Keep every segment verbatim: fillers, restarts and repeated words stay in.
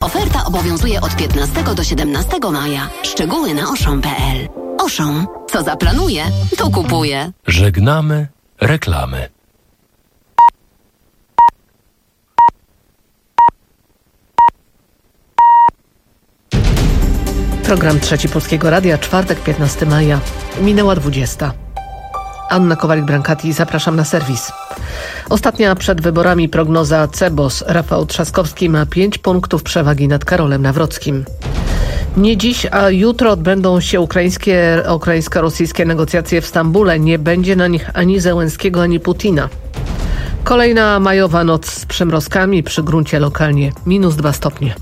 Oferta obowiązuje od piętnastego do siedemnastego maja. Szczegóły na oszom kropka pe el. Oszom. Co zaplanuje, to kupuje. Żegnamy reklamy. Program Trzeci Polskiego Radia, czwartek, piętnastego maja. Minęła dwudziesta. Anna Kowalik-Brankati, zapraszam na serwis. Ostatnia przed wyborami prognoza Cebos. Rafał Trzaskowski ma pięć punktów przewagi nad Karolem Nawrockim. Nie dziś, a jutro odbędą się ukraińskie, ukraińsko-rosyjskie negocjacje w Stambule. Nie będzie na nich ani Zełenskiego, ani Putina. Kolejna majowa noc z przymrozkami, przy gruncie lokalnie minus dwa stopnie.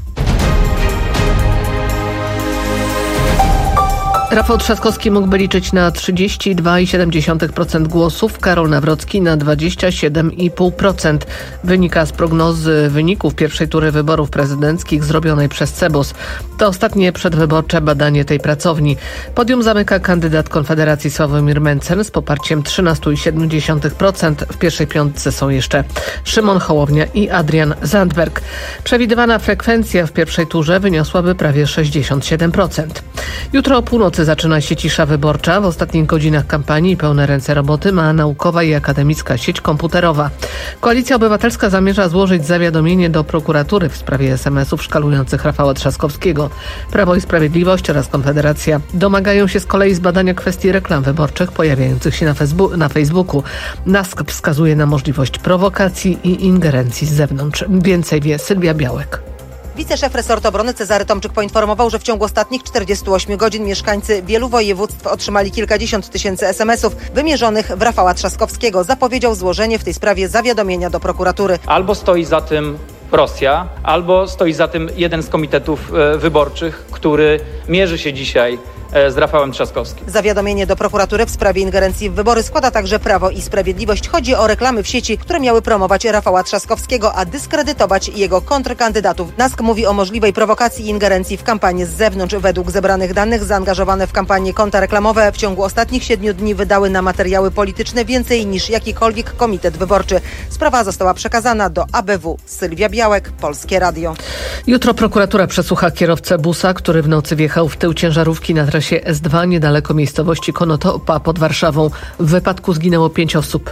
Rafał Trzaskowski mógłby liczyć na trzydzieści dwa przecinek siedem procent głosów, Karol Nawrocki na dwadzieścia siedem przecinek pięć procent. Wynika z prognozy wyników pierwszej tury wyborów prezydenckich zrobionej przez Cebos. To ostatnie przedwyborcze badanie tej pracowni. Podium zamyka kandydat Konfederacji Sławomir Mencen z poparciem trzynaście przecinek siedem procent. W pierwszej piątce są jeszcze Szymon Hołownia i Adrian Zandberg. Przewidywana frekwencja w pierwszej turze wyniosłaby prawie sześćdziesiąt siedem procent. Jutro o północy zaczyna się cisza wyborcza. W ostatnich godzinach kampanii pełne ręce roboty ma naukowa i akademicka sieć komputerowa. Koalicja Obywatelska zamierza złożyć zawiadomienie do prokuratury w sprawie es em esów szkalujących Rafała Trzaskowskiego. Prawo i Sprawiedliwość oraz Konfederacja domagają się z kolei zbadania kwestii reklam wyborczych pojawiających się na, Facebooku. na Facebooku. NASK wskazuje na możliwość prowokacji i ingerencji z zewnątrz. Więcej wie Sylwia Białek. Wiceszef resortu obrony Cezary Tomczyk poinformował, że w ciągu ostatnich czterdziestu ośmiu godzin mieszkańcy wielu województw otrzymali kilkadziesiąt tysięcy es em esów wymierzonych w Rafała Trzaskowskiego. Zapowiedział złożenie w tej sprawie zawiadomienia do prokuratury. Albo stoi za tym Rosja, albo stoi za tym jeden z komitetów wyborczych, który mierzy się dzisiaj z Rafałem Trzaskowskim. Zawiadomienie do prokuratury w sprawie ingerencji w wybory składa także Prawo i Sprawiedliwość. Chodzi o reklamy w sieci, które miały promować Rafała Trzaskowskiego, a dyskredytować jego kontrkandydatów. NASK mówi o możliwej prowokacji i ingerencji w kampanię z zewnątrz. Według zebranych danych zaangażowane w kampanię konta reklamowe w ciągu ostatnich siedmiu dni wydały na materiały polityczne więcej niż jakikolwiek komitet wyborczy. Sprawa została przekazana do a be wu. Sylwia Białek, Polskie Radio. Jutro prokuratura przesłucha kierowcę busa, który w nocy wjechał w tył ciężarówki na trasie es dwa niedaleko miejscowości Konotopa pod Warszawą. W wypadku zginęło pięć osób.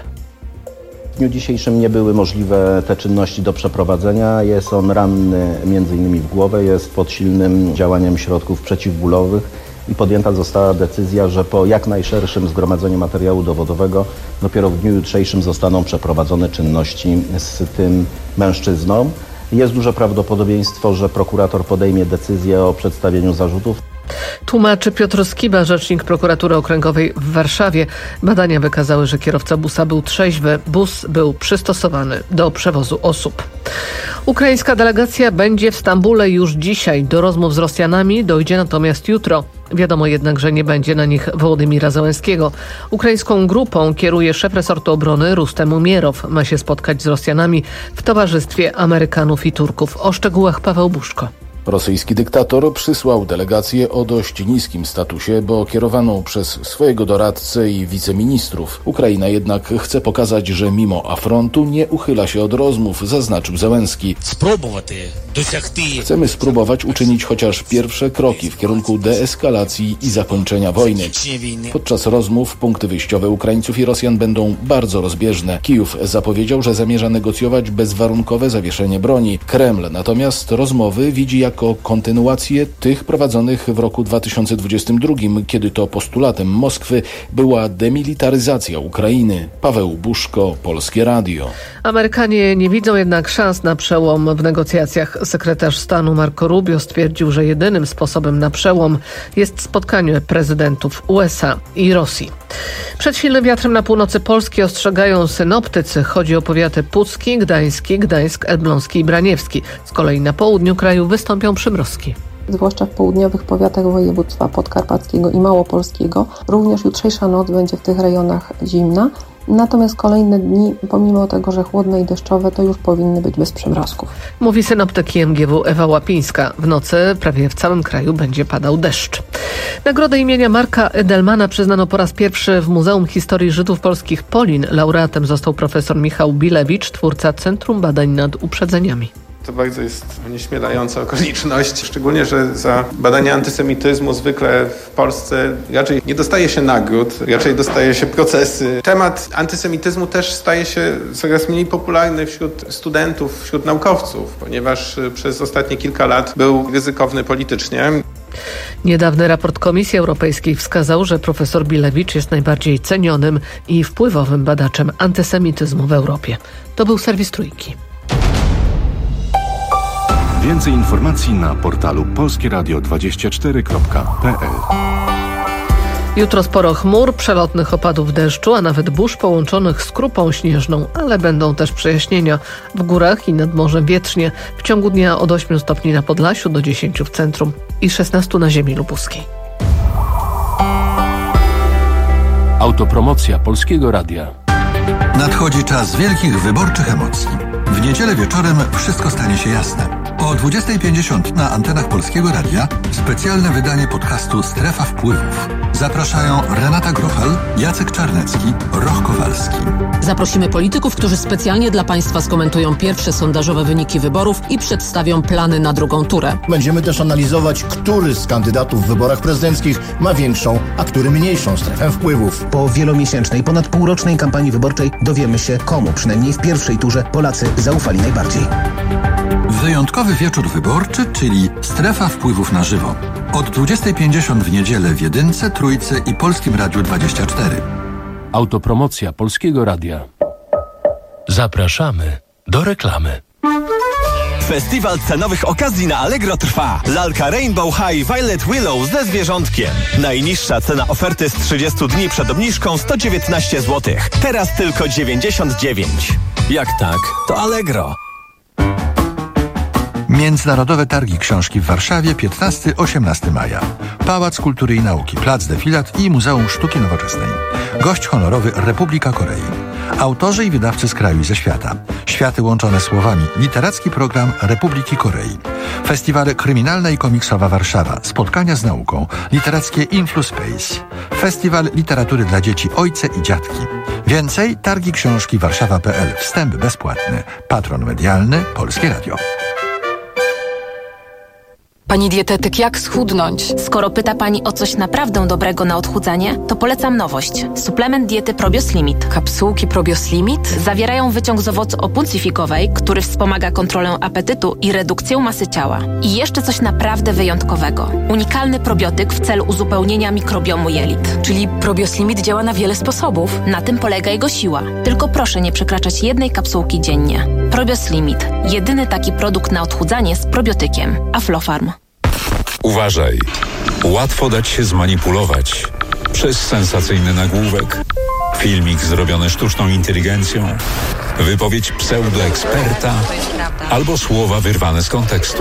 W dniu dzisiejszym nie były możliwe te czynności do przeprowadzenia. Jest on ranny między innymi w głowę, jest pod silnym działaniem środków przeciwbólowych i podjęta została decyzja, że po jak najszerszym zgromadzeniu materiału dowodowego dopiero w dniu jutrzejszym zostaną przeprowadzone czynności z tym mężczyzną. Jest duże prawdopodobieństwo, że prokurator podejmie decyzję o przedstawieniu zarzutów. Tłumaczy Piotr Skiba, rzecznik prokuratury okręgowej w Warszawie. Badania wykazały, że kierowca busa był trzeźwy. Bus był przystosowany do przewozu osób. Ukraińska delegacja będzie w Stambule już dzisiaj. Do rozmów z Rosjanami dojdzie natomiast jutro. Wiadomo jednak, że nie będzie na nich Wołodymira Zełenskiego. Ukraińską grupą kieruje szef resortu obrony Rustem Umierow. Ma się spotkać z Rosjanami w towarzystwie Amerykanów i Turków. O szczegółach Paweł Buszko. Rosyjski dyktator przysłał delegację o dość niskim statusie, bo kierowaną przez swojego doradcę i wiceministrów. Ukraina jednak chce pokazać, że mimo afrontu nie uchyla się od rozmów, zaznaczył Zełenski. Chcemy spróbować uczynić chociaż pierwsze kroki w kierunku deeskalacji i zakończenia wojny. Podczas rozmów punkty wyjściowe Ukraińców i Rosjan będą bardzo rozbieżne. Kijów zapowiedział, że zamierza negocjować bezwarunkowe zawieszenie broni. Kreml natomiast rozmowy widzi jako kontynuację tych prowadzonych w roku dwa tysiące dwudziestym drugim, kiedy to postulatem Moskwy była demilitaryzacja Ukrainy. Paweł Buszko, Polskie Radio. Amerykanie nie widzą jednak szans na przełom w negocjacjach. Sekretarz stanu Marco Rubio stwierdził, że jedynym sposobem na przełom jest spotkanie prezydentów u es a i Rosji. Przed silnym wiatrem na północy Polski ostrzegają synoptycy. Chodzi o powiaty pucki, gdański, Gdańsk, elbląski i braniewski. Z kolei na południu kraju wystąpią przymrozki. Zwłaszcza w południowych powiatach województwa podkarpackiego i małopolskiego. Również jutrzejsza noc będzie w tych rejonach zimna. Natomiast kolejne dni, pomimo tego, że chłodne i deszczowe, to już powinny być bez przymrozków. Mówi synoptyk i em gie wu Ewa Łapińska. W nocy prawie w całym kraju będzie padał deszcz. Nagrodę imienia Marka Edelmana przyznano po raz pierwszy w Muzeum Historii Żydów Polskich Polin. Laureatem został profesor Michał Bilewicz, twórca Centrum Badań nad Uprzedzeniami. To bardzo jest nieśmielająca okoliczność, szczególnie, że za badania antysemityzmu zwykle w Polsce raczej nie dostaje się nagród, raczej dostaje się procesy. Temat antysemityzmu też staje się coraz mniej popularny wśród studentów, wśród naukowców, ponieważ przez ostatnie kilka lat był ryzykowny politycznie. Niedawny raport Komisji Europejskiej wskazał, że profesor Bilewicz jest najbardziej cenionym i wpływowym badaczem antysemityzmu w Europie. To był serwis Trójki. Więcej informacji na portalu polskie radio dwadzieścia cztery kropka p l. Jutro sporo chmur, przelotnych opadów deszczu, a nawet burz połączonych z krupą śnieżną, ale będą też przejaśnienia. W górach i nad morzem wietrznie. W ciągu dnia od ośmiu stopni na Podlasiu do dziesięciu w centrum i szesnastu na ziemi lubuskiej. Autopromocja Polskiego Radia. Nadchodzi czas wielkich wyborczych emocji. W niedzielę wieczorem wszystko stanie się jasne. O dwudziestej pięćdziesiąt na antenach Polskiego Radia specjalne wydanie podcastu Strefa Wpływów. Zapraszają Renata Grochal, Jacek Czarnecki, Roch Kowalski. Zaprosimy polityków, którzy specjalnie dla Państwa skomentują pierwsze sondażowe wyniki wyborów i przedstawią plany na drugą turę. Będziemy też analizować, który z kandydatów w wyborach prezydenckich ma większą, a który mniejszą strefę wpływów. Po wielomiesięcznej, ponad półrocznej kampanii wyborczej dowiemy się, komu przynajmniej w pierwszej turze Polacy zaufali najbardziej. Wyjątkowy wieczór wyborczy, czyli Strefa Wpływów na żywo. Od dwudziestej pięćdziesiąt w niedzielę w Jedynce, Trójce i Polskim Radiu dwadzieścia cztery. Autopromocja Polskiego Radia. Zapraszamy do reklamy. Festiwal cenowych okazji na Allegro trwa. Lalka Rainbow High Violet Willow ze zwierzątkiem. Najniższa cena oferty z trzydziestu dni przed obniżką sto dziewiętnaście złotych. Teraz tylko dziewięćdziesiąt dziewięć. Jak tak, to Allegro. Międzynarodowe Targi Książki w Warszawie piętnastego do osiemnastego maja. Pałac Kultury i Nauki, Plac Defilat i Muzeum Sztuki Nowoczesnej. Gość honorowy Republika Korei. Autorzy i wydawcy z kraju i ze świata. Światy łączone słowami. Literacki program Republiki Korei. Festiwale Kryminalna i Komiksowa Warszawa. Spotkania z nauką. Literackie InfluSpace. Festiwal Literatury dla Dzieci Ojce i Dziadki. Więcej Targi Książki Warszawa kropka p l. Wstęp bezpłatny. Patron medialny Polskie Radio. Pani dietetyk, jak schudnąć? Skoro pyta Pani o coś naprawdę dobrego na odchudzanie, to polecam nowość. Suplement diety Probios Limit. Kapsułki Probios Limit? Zawierają wyciąg z owocu opuncyfikowej, który wspomaga kontrolę apetytu i redukcję masy ciała. I jeszcze coś naprawdę wyjątkowego. Unikalny probiotyk w celu uzupełnienia mikrobiomu jelit. Czyli Probios Limit działa na wiele sposobów. Na tym polega jego siła. Tylko proszę nie przekraczać jednej kapsułki dziennie. Probios Limit. Jedyny taki produkt na odchudzanie z probiotykiem. Aflofarm. Uważaj, łatwo dać się zmanipulować przez sensacyjny nagłówek, filmik zrobiony sztuczną inteligencją, wypowiedź pseudoeksperta albo słowa wyrwane z kontekstu.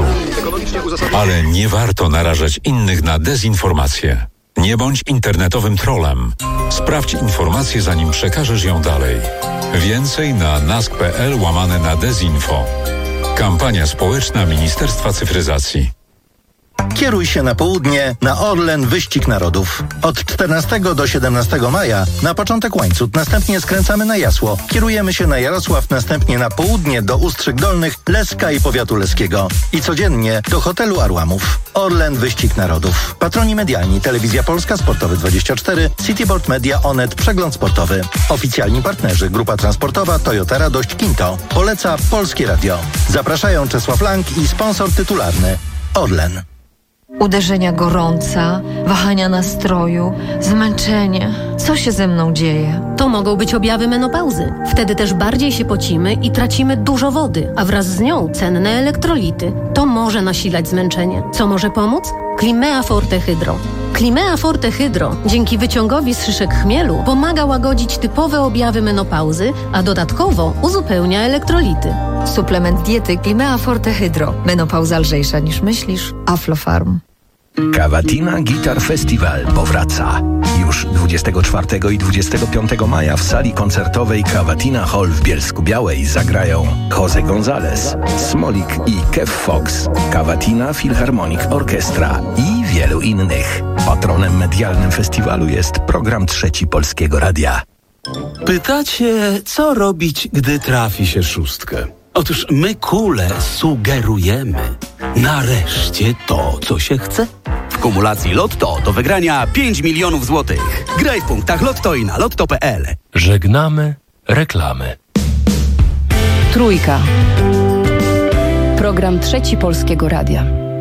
Ale nie warto narażać innych na dezinformację. Nie bądź internetowym trollem. Sprawdź informację, zanim przekażesz ją dalej. Więcej na nask kropka p l łamane na dezinfo. Kampania społeczna Ministerstwa Cyfryzacji. Kieruj się na południe na Orlen Wyścig Narodów. Od czternastego do siedemnastego maja na początek Łańcut, następnie skręcamy na Jasło. Kierujemy się na Jarosław, następnie na południe do Ustrzyk Dolnych, Leska i powiatu leskiego. I codziennie do hotelu Arłamów. Orlen Wyścig Narodów. Patroni medialni: Telewizja Polska, Sportowy dwadzieścia cztery, Cityboard Media, Onet, Przegląd Sportowy. Oficjalni partnerzy: Grupa Transportowa, Toyota Radość, Kinto. Poleca Polskie Radio. Zapraszają Czesław Lang i sponsor tytularny Orlen. Uderzenia gorąca, wahania nastroju, zmęczenie. Co się ze mną dzieje? To mogą być objawy menopauzy. Wtedy też bardziej się pocimy i tracimy dużo wody, a wraz z nią cenne elektrolity. To może nasilać zmęczenie. Co może pomóc? Climea Forte Hydro. Climea Forte Hydro dzięki wyciągowi z szyszek chmielu pomaga łagodzić typowe objawy menopauzy, a dodatkowo uzupełnia elektrolity. Suplement diety Climea Forte Hydro. Menopauza lżejsza niż myślisz. Aflofarm. Cavatina Guitar Festival powraca. Już dwudziestego czwartego i dwudziestego piątego maja w sali koncertowej Cavatina Hall w Bielsku-Białej zagrają Jose González, Smolik i Kev Fox, Cavatina Philharmonic Orchestra i wielu innych. Patronem medialnym festiwalu jest program Trzeci Polskiego Radia. Pytacie, co robić, gdy trafi się szóstkę? Otóż my, kule, sugerujemy nareszcie to, co się chce. W kumulacji Lotto do wygrania pięć milionów złotych. Graj w punktach Lotto i na lotto kropka p l. Żegnamy reklamy. Trójka. Program Trzeci Polskiego Radia.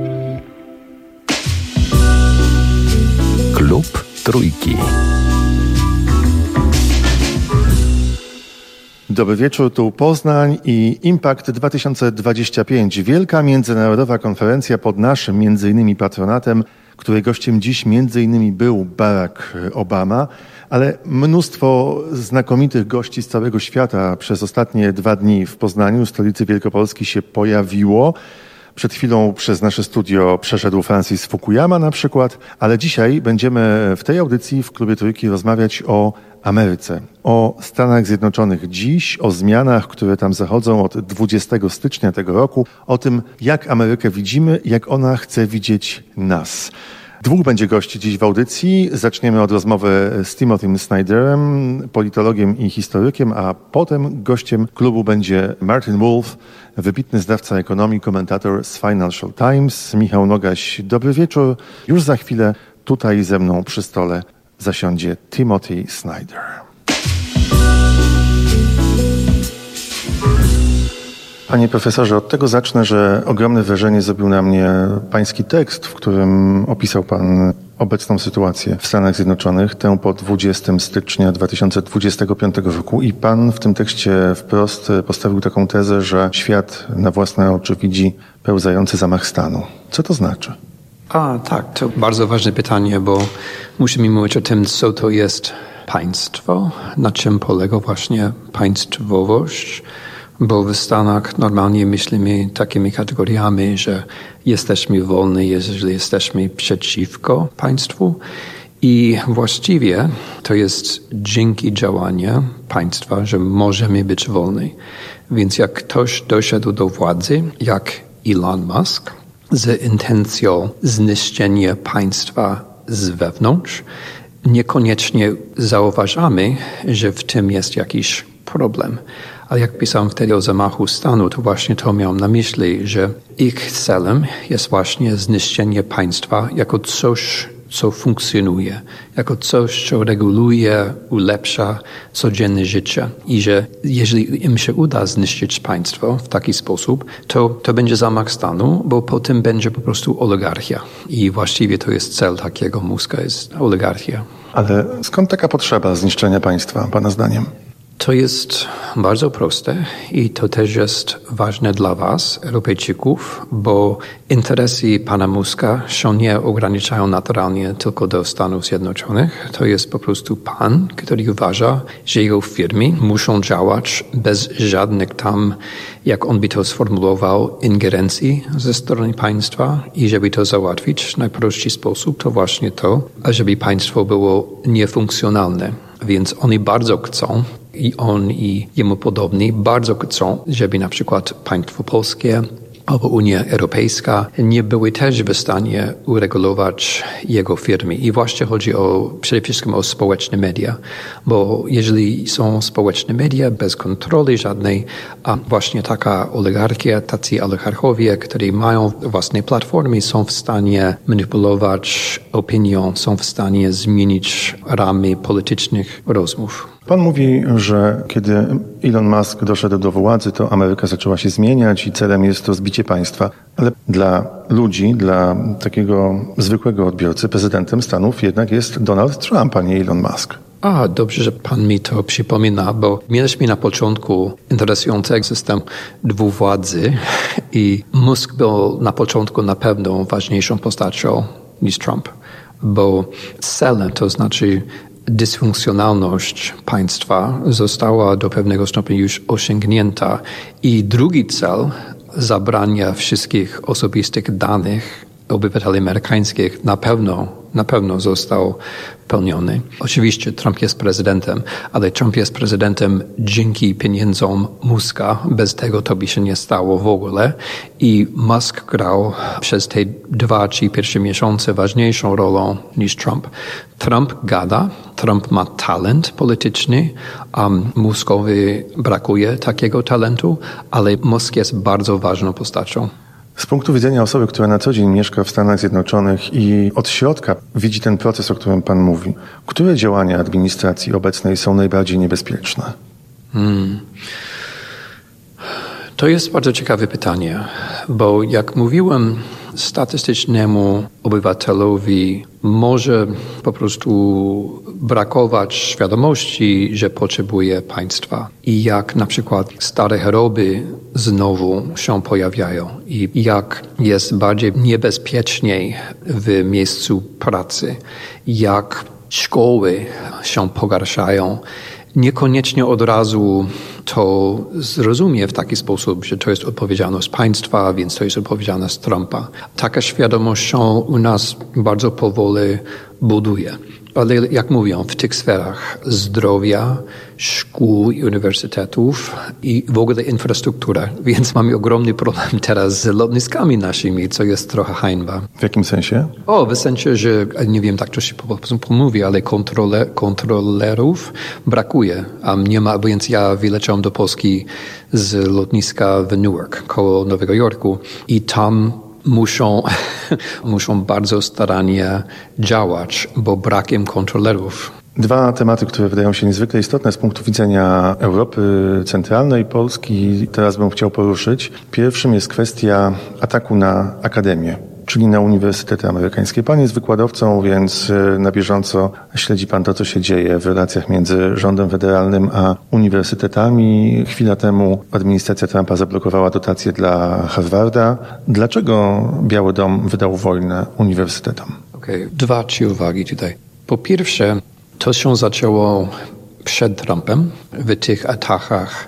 Klub Trójki. Dobry wieczór, tu Poznań i Impact dwa tysiące dwadzieścia pięć. Wielka międzynarodowa konferencja pod naszym między innymi patronatem, której gościem dziś między innymi był Barack Obama, ale mnóstwo znakomitych gości z całego świata przez ostatnie dwa dni w Poznaniu, stolicy Wielkopolski, się pojawiło. Przed chwilą przez nasze studio przeszedł Francis Fukuyama na przykład, ale dzisiaj będziemy w tej audycji w Klubie Trójki rozmawiać o Ameryce, o Stanach Zjednoczonych dziś, o zmianach, które tam zachodzą od dwudziestego stycznia tego roku, o tym, jak Amerykę widzimy, jak ona chce widzieć nas. Dwóch będzie gości dziś w audycji. Zaczniemy od rozmowy z Timothy Snyderem, politologiem i historykiem, a potem gościem klubu będzie Martin Wolf, wybitny znawca ekonomii, komentator z Financial Times. Michał Nogaś, dobry wieczór. Już za chwilę tutaj ze mną przy stole zasiądzie Timothy Snyder. Panie profesorze, od tego zacznę, że ogromne wrażenie zrobił na mnie pański tekst, w którym opisał pan obecną sytuację w Stanach Zjednoczonych, tę po dwudziestego stycznia dwa tysiące dwudziestego piątego roku, i pan w tym tekście wprost postawił taką tezę, że świat na własne oczy widzi pełzający zamach stanu. Co to znaczy? A, tak, to bardzo ważne pytanie, bo musimy mówić o tym, co to jest państwo, na czym polega właśnie państwowość, bo w Stanach normalnie myślimy takimi kategoriami, że jesteśmy wolni, jeżeli jesteśmy przeciwko państwu, i właściwie to jest dzięki działaniu państwa, że możemy być wolni. Więc jak ktoś doszedł do władzy, jak Elon Musk, z intencją zniszczenia państwa z wewnątrz, niekoniecznie zauważamy, że w tym jest jakiś problem. Ale jak pisałem wtedy o zamachu stanu, to właśnie to miałem na myśli, że ich celem jest właśnie zniszczenie państwa jako coś, co funkcjonuje, jako coś, co reguluje, ulepsza codzienne życie. I że jeżeli im się uda zniszczyć państwo w taki sposób, to to będzie zamach stanu, bo potem będzie po prostu oligarchia. I właściwie to jest cel takiego Muska, jest oligarchia. Ale skąd taka potrzeba zniszczenia państwa, pana zdaniem? To jest bardzo proste i to też jest ważne dla was, Europejczyków, bo interesy pana Muska się nie ograniczają naturalnie tylko do Stanów Zjednoczonych. To jest po prostu pan, który uważa, że jego firmy muszą działać bez żadnych tam, jak on by to sformułował, ingerencji ze strony państwa, i żeby to załatwić w najprostszy sposób, to właśnie to, żeby państwo było niefunkcjonalne. Więc oni bardzo chcą, i on i jemu podobni bardzo chcą, żeby na przykład państwo polskie albo Unia Europejska nie były też w stanie uregulować jego firmy. I właśnie chodzi o, przede wszystkim o społeczne media, bo jeżeli są społeczne media bez kontroli żadnej, a właśnie taka oligarchia, tacy oligarchowie, którzy mają własne platformy, są w stanie manipulować opinią, są w stanie zmienić ramy politycznych rozmów. Pan mówi, że kiedy Elon Musk doszedł do władzy, to Ameryka zaczęła się zmieniać i celem jest rozbicie państwa. Ale dla ludzi, dla takiego zwykłego odbiorcy, prezydentem Stanów jednak jest Donald Trump, a nie Elon Musk. A, dobrze, że pan mi to przypomina, bo mieliśmy na początku interesujący system dwuwładzy i Musk był na początku na pewno ważniejszą postacią niż Trump, bo celem, to znaczy dysfunkcjonalność państwa, została do pewnego stopnia już osiągnięta, i drugi cel, zabrania wszystkich osobistych danych obywateli amerykańskich na pewno, na pewno został pełniony. Oczywiście Trump jest prezydentem, ale Trump jest prezydentem dzięki pieniądzom Muska. Bez tego to by się nie stało w ogóle. I Musk grał przez te dwa, trzy pierwsze miesiące ważniejszą rolę niż Trump. Trump gada, Trump ma talent polityczny, a Muskowi brakuje takiego talentu, ale Musk jest bardzo ważną postacią. Z punktu widzenia osoby, która na co dzień mieszka w Stanach Zjednoczonych i od środka widzi ten proces, o którym pan mówi, które działania administracji obecnej są najbardziej niebezpieczne? Hmm. To jest bardzo ciekawe pytanie, bo jak mówiłem, statystycznemu obywatelowi może po prostu brakować świadomości, że potrzebuje państwa. I jak na przykład stare choroby znowu się pojawiają i jak jest bardziej niebezpieczniej w miejscu pracy, jak szkoły się pogarszają, niekoniecznie od razu to zrozumie w taki sposób, że to jest odpowiedzialność państwa, więc to jest odpowiedzialność Trumpa. Taka świadomość się u nas bardzo powoli buduje. Ale jak mówią, w tych sferach zdrowia, szkół i uniwersytetów i w ogóle infrastruktura. Więc mamy ogromny problem teraz z lotniskami naszymi, co jest trochę hańba. W jakim sensie? O, w sensie, że nie wiem, tak to się pomówi, ale kontrole, kontrolerów brakuje. Um, nie ma, więc ja wyleciałem do Polski z lotniska w Newark, koło Nowego Jorku i tam muszą, muszą bardzo starannie działać, bo brakiem kontrolerów. Dwa tematy, które wydają się niezwykle istotne z punktu widzenia Europy Centralnej, Polski, teraz bym chciał poruszyć. Pierwszym jest kwestia ataku na akademię, czyli na uniwersytety amerykańskie. Pan jest wykładowcą, więc na bieżąco śledzi pan to, co się dzieje w relacjach między rządem federalnym a uniwersytetami. Chwila temu administracja Trumpa zablokowała dotacje dla Harvarda. Dlaczego Biały Dom wydał wojnę uniwersytetom? Okej, okay. Dwa, trzy uwagi tutaj. Po pierwsze, to się zaczęło przed Trumpem w tych atakach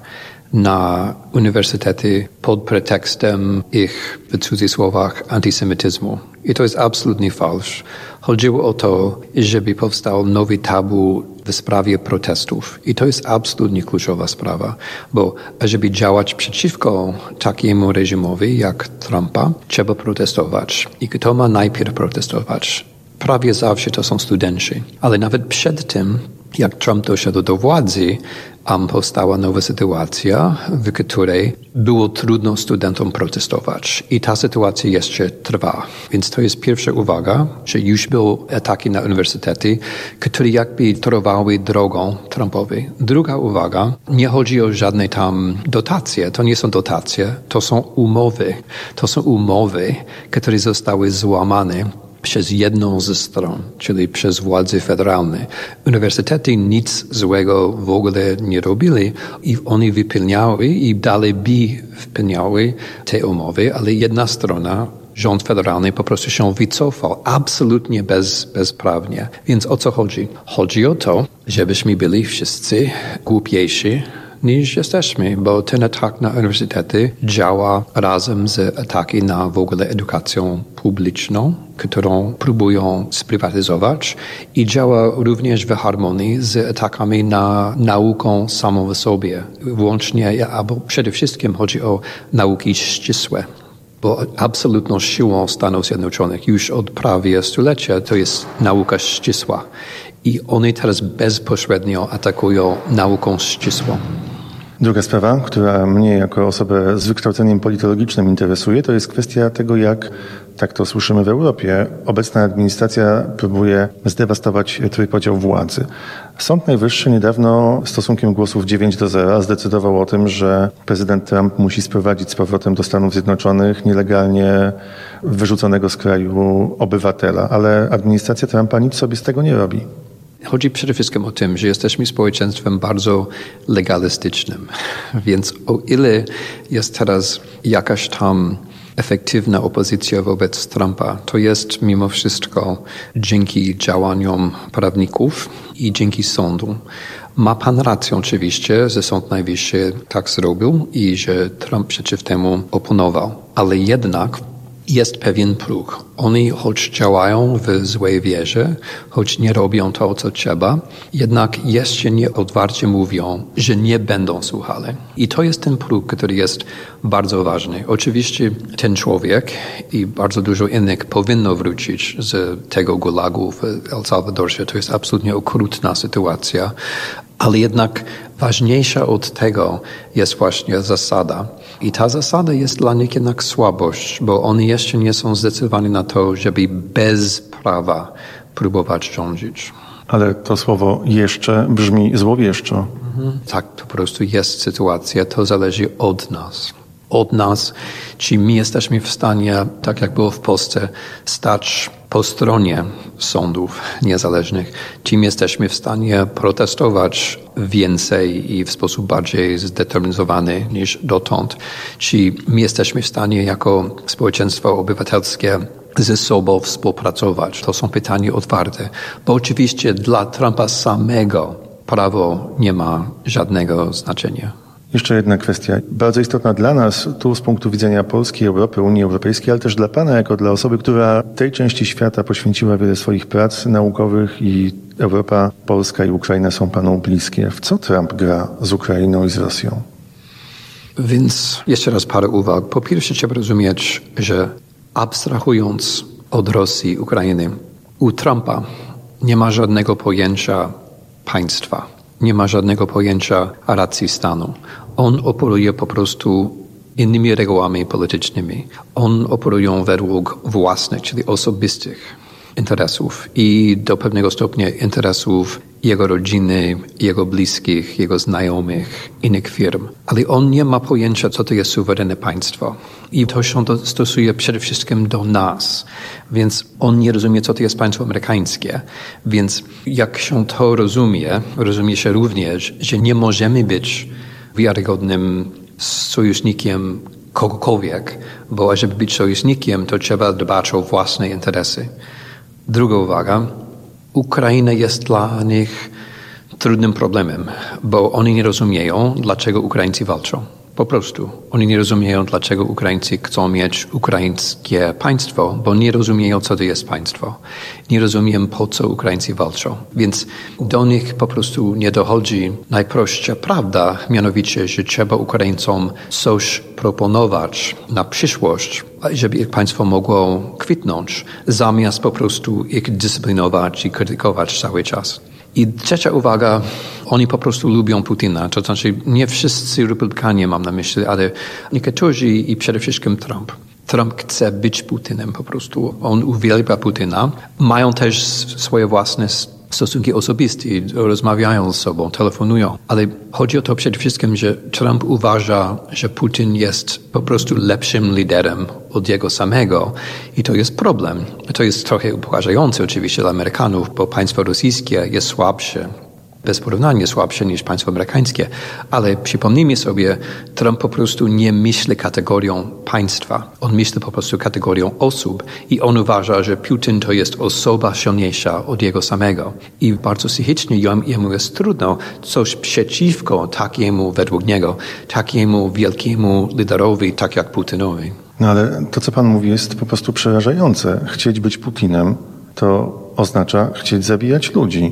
na uniwersytety pod pretekstem ich, w cudzysłowach, antysemityzmu. I to jest absolutny fałsz. Chodziło o to, żeby powstał nowy tabu w sprawie protestów. I to jest absolutnie kluczowa sprawa, bo żeby działać przeciwko takiemu reżimowi jak Trumpa, trzeba protestować. I kto ma najpierw protestować? Prawie zawsze to są studenci. Ale nawet przed tym, jak Trump doszedł do władzy, um, powstała nowa sytuacja, w której było trudno studentom protestować. I ta sytuacja jeszcze trwa. Więc to jest pierwsza uwaga, że już były ataki na uniwersytety, które jakby torowały drogą Trumpowi. Druga uwaga, nie chodzi o żadne tam dotacje. To nie są dotacje, to są umowy. To są umowy, które zostały złamane przez jedną ze stron, czyli przez władze federalne. Uniwersytety nic złego w ogóle nie robili i oni wypełniały i dalej by wypełniały te umowy, ale jedna strona, rząd federalny po prostu się wycofał absolutnie bez, bezprawnie. Więc o co chodzi? Chodzi o to, żebyśmy byli wszyscy głupiejsi niż jesteśmy, bo ten atak na uniwersytety działa razem z atakiem na w ogóle edukację publiczną, którą próbują sprywatyzować i działa również w harmonii z atakami na naukę samą w sobie. Włącznie, albo przede wszystkim chodzi o nauki ścisłe. Bo absolutną siłą Stanów Zjednoczonych już od prawie stulecia to jest nauka ścisła. I oni teraz bezpośrednio atakują nauką ścisłą. Druga sprawa, która mnie jako osobę z wykształceniem politologicznym interesuje, to jest kwestia tego, jak, tak to słyszymy w Europie, obecna administracja próbuje zdewastować trójpodział władzy. Sąd Najwyższy niedawno stosunkiem głosów dziewięć do zera zdecydował o tym, że prezydent Trump musi sprowadzić z powrotem do Stanów Zjednoczonych nielegalnie wyrzuconego z kraju obywatela, ale administracja Trumpa nic sobie z tego nie robi. Chodzi przede wszystkim o tym, że jesteśmy społeczeństwem bardzo legalistycznym, więc o ile jest teraz jakaś tam efektywna opozycja wobec Trumpa, to jest mimo wszystko dzięki działaniom prawników i dzięki sądu. Ma pan rację oczywiście, że Sąd Najwyższy tak zrobił i że Trump przeciw temu oponował, ale jednak jest pewien próg. Oni choć działają w złej wierze, choć nie robią to, co trzeba, jednak jeszcze nie otwarcie mówią, że nie będą słuchali. I to jest ten próg, który jest bardzo ważny. Oczywiście ten człowiek i bardzo dużo innych powinno wrócić z tego gulagu w El Salwadorze. To jest absolutnie okrutna sytuacja. Ale jednak ważniejsza od tego jest właśnie zasada. I ta zasada jest dla nich jednak słabość, bo oni jeszcze nie są zdecydowani na to, żeby bez prawa próbować rządzić. Ale to słowo jeszcze brzmi złowieszczo. Mhm. Tak, po prostu jest sytuacja. To zależy od nas. Od nas, czy my jesteśmy w stanie, tak jak było w Polsce, stać po stronie sądów niezależnych, czy my jesteśmy w stanie protestować więcej i w sposób bardziej zdeterminowany niż dotąd, czy my jesteśmy w stanie jako społeczeństwo obywatelskie ze sobą współpracować. To są pytania otwarte, bo oczywiście dla Trumpa samego prawo nie ma żadnego znaczenia. Jeszcze jedna kwestia, bardzo istotna dla nas, tu z punktu widzenia Polski, Europy, Unii Europejskiej, ale też dla Pana, jako dla osoby, która tej części świata poświęciła wiele swoich prac naukowych i Europa, Polska i Ukraina są Panu bliskie. W co Trump gra z Ukrainą i z Rosją? Więc jeszcze raz parę uwag. Po pierwsze trzeba rozumieć, że abstrahując od Rosji i Ukrainy, u Trumpa nie ma żadnego pojęcia państwa. Nie ma żadnego pojęcia racji stanu. On operuje po prostu innymi regułami politycznymi. On operuje według własnych, czyli osobistych interesów i do pewnego stopnia interesów jego rodziny, jego bliskich, jego znajomych, innych firm. Ale on nie ma pojęcia, co to jest suwerenne państwo. I to się stosuje przede wszystkim do nas. Więc on nie rozumie, co to jest państwo amerykańskie. Więc jak się to rozumie, rozumie się również, że nie możemy być wiarygodnym sojusznikiem kogokolwiek, bo żeby być sojusznikiem, to trzeba dbać o własne interesy. Druga uwaga, Ukraina jest dla nich trudnym problemem, bo oni nie rozumieją, dlaczego Ukraińcy walczą. Po prostu. Oni nie rozumieją, dlaczego Ukraińcy chcą mieć ukraińskie państwo, bo nie rozumieją, co to jest państwo. Nie rozumieją, po co Ukraińcy walczą. Więc do nich po prostu nie dochodzi najprostsza prawda, mianowicie, że trzeba Ukraińcom coś proponować na przyszłość, żeby ich państwo mogło kwitnąć, zamiast po prostu ich dyscyplinować i krytykować cały czas. I trzecia uwaga, oni po prostu lubią Putina, to znaczy nie wszyscy republikanie mam na myśli, ale niektórzy i przede wszystkim Trump. Trump chce być Putinem po prostu. On uwielbia Putina. Mają też swoje własne stosunki osobiste, rozmawiają z sobą, telefonują. Ale chodzi o to przede wszystkim, że Trump uważa, że Putin jest po prostu lepszym liderem od jego samego i to jest problem. To jest trochę upokarzające oczywiście dla Amerykanów, bo państwo rosyjskie jest słabsze, bez porównania słabsze niż państwo amerykańskie, ale przypomnijmy sobie, Trump po prostu nie myśli kategorią państwa. On myśli po prostu kategorią osób i on uważa, że Putin to jest osoba silniejsza od jego samego. I bardzo psychicznie jemu jest trudno coś przeciwko takiemu, według niego, takiemu wielkiemu liderowi, tak jak Putinowi. No ale to, co Pan mówi, jest po prostu przerażające. Chcieć być Putinem, to oznacza chcieć zabijać ludzi.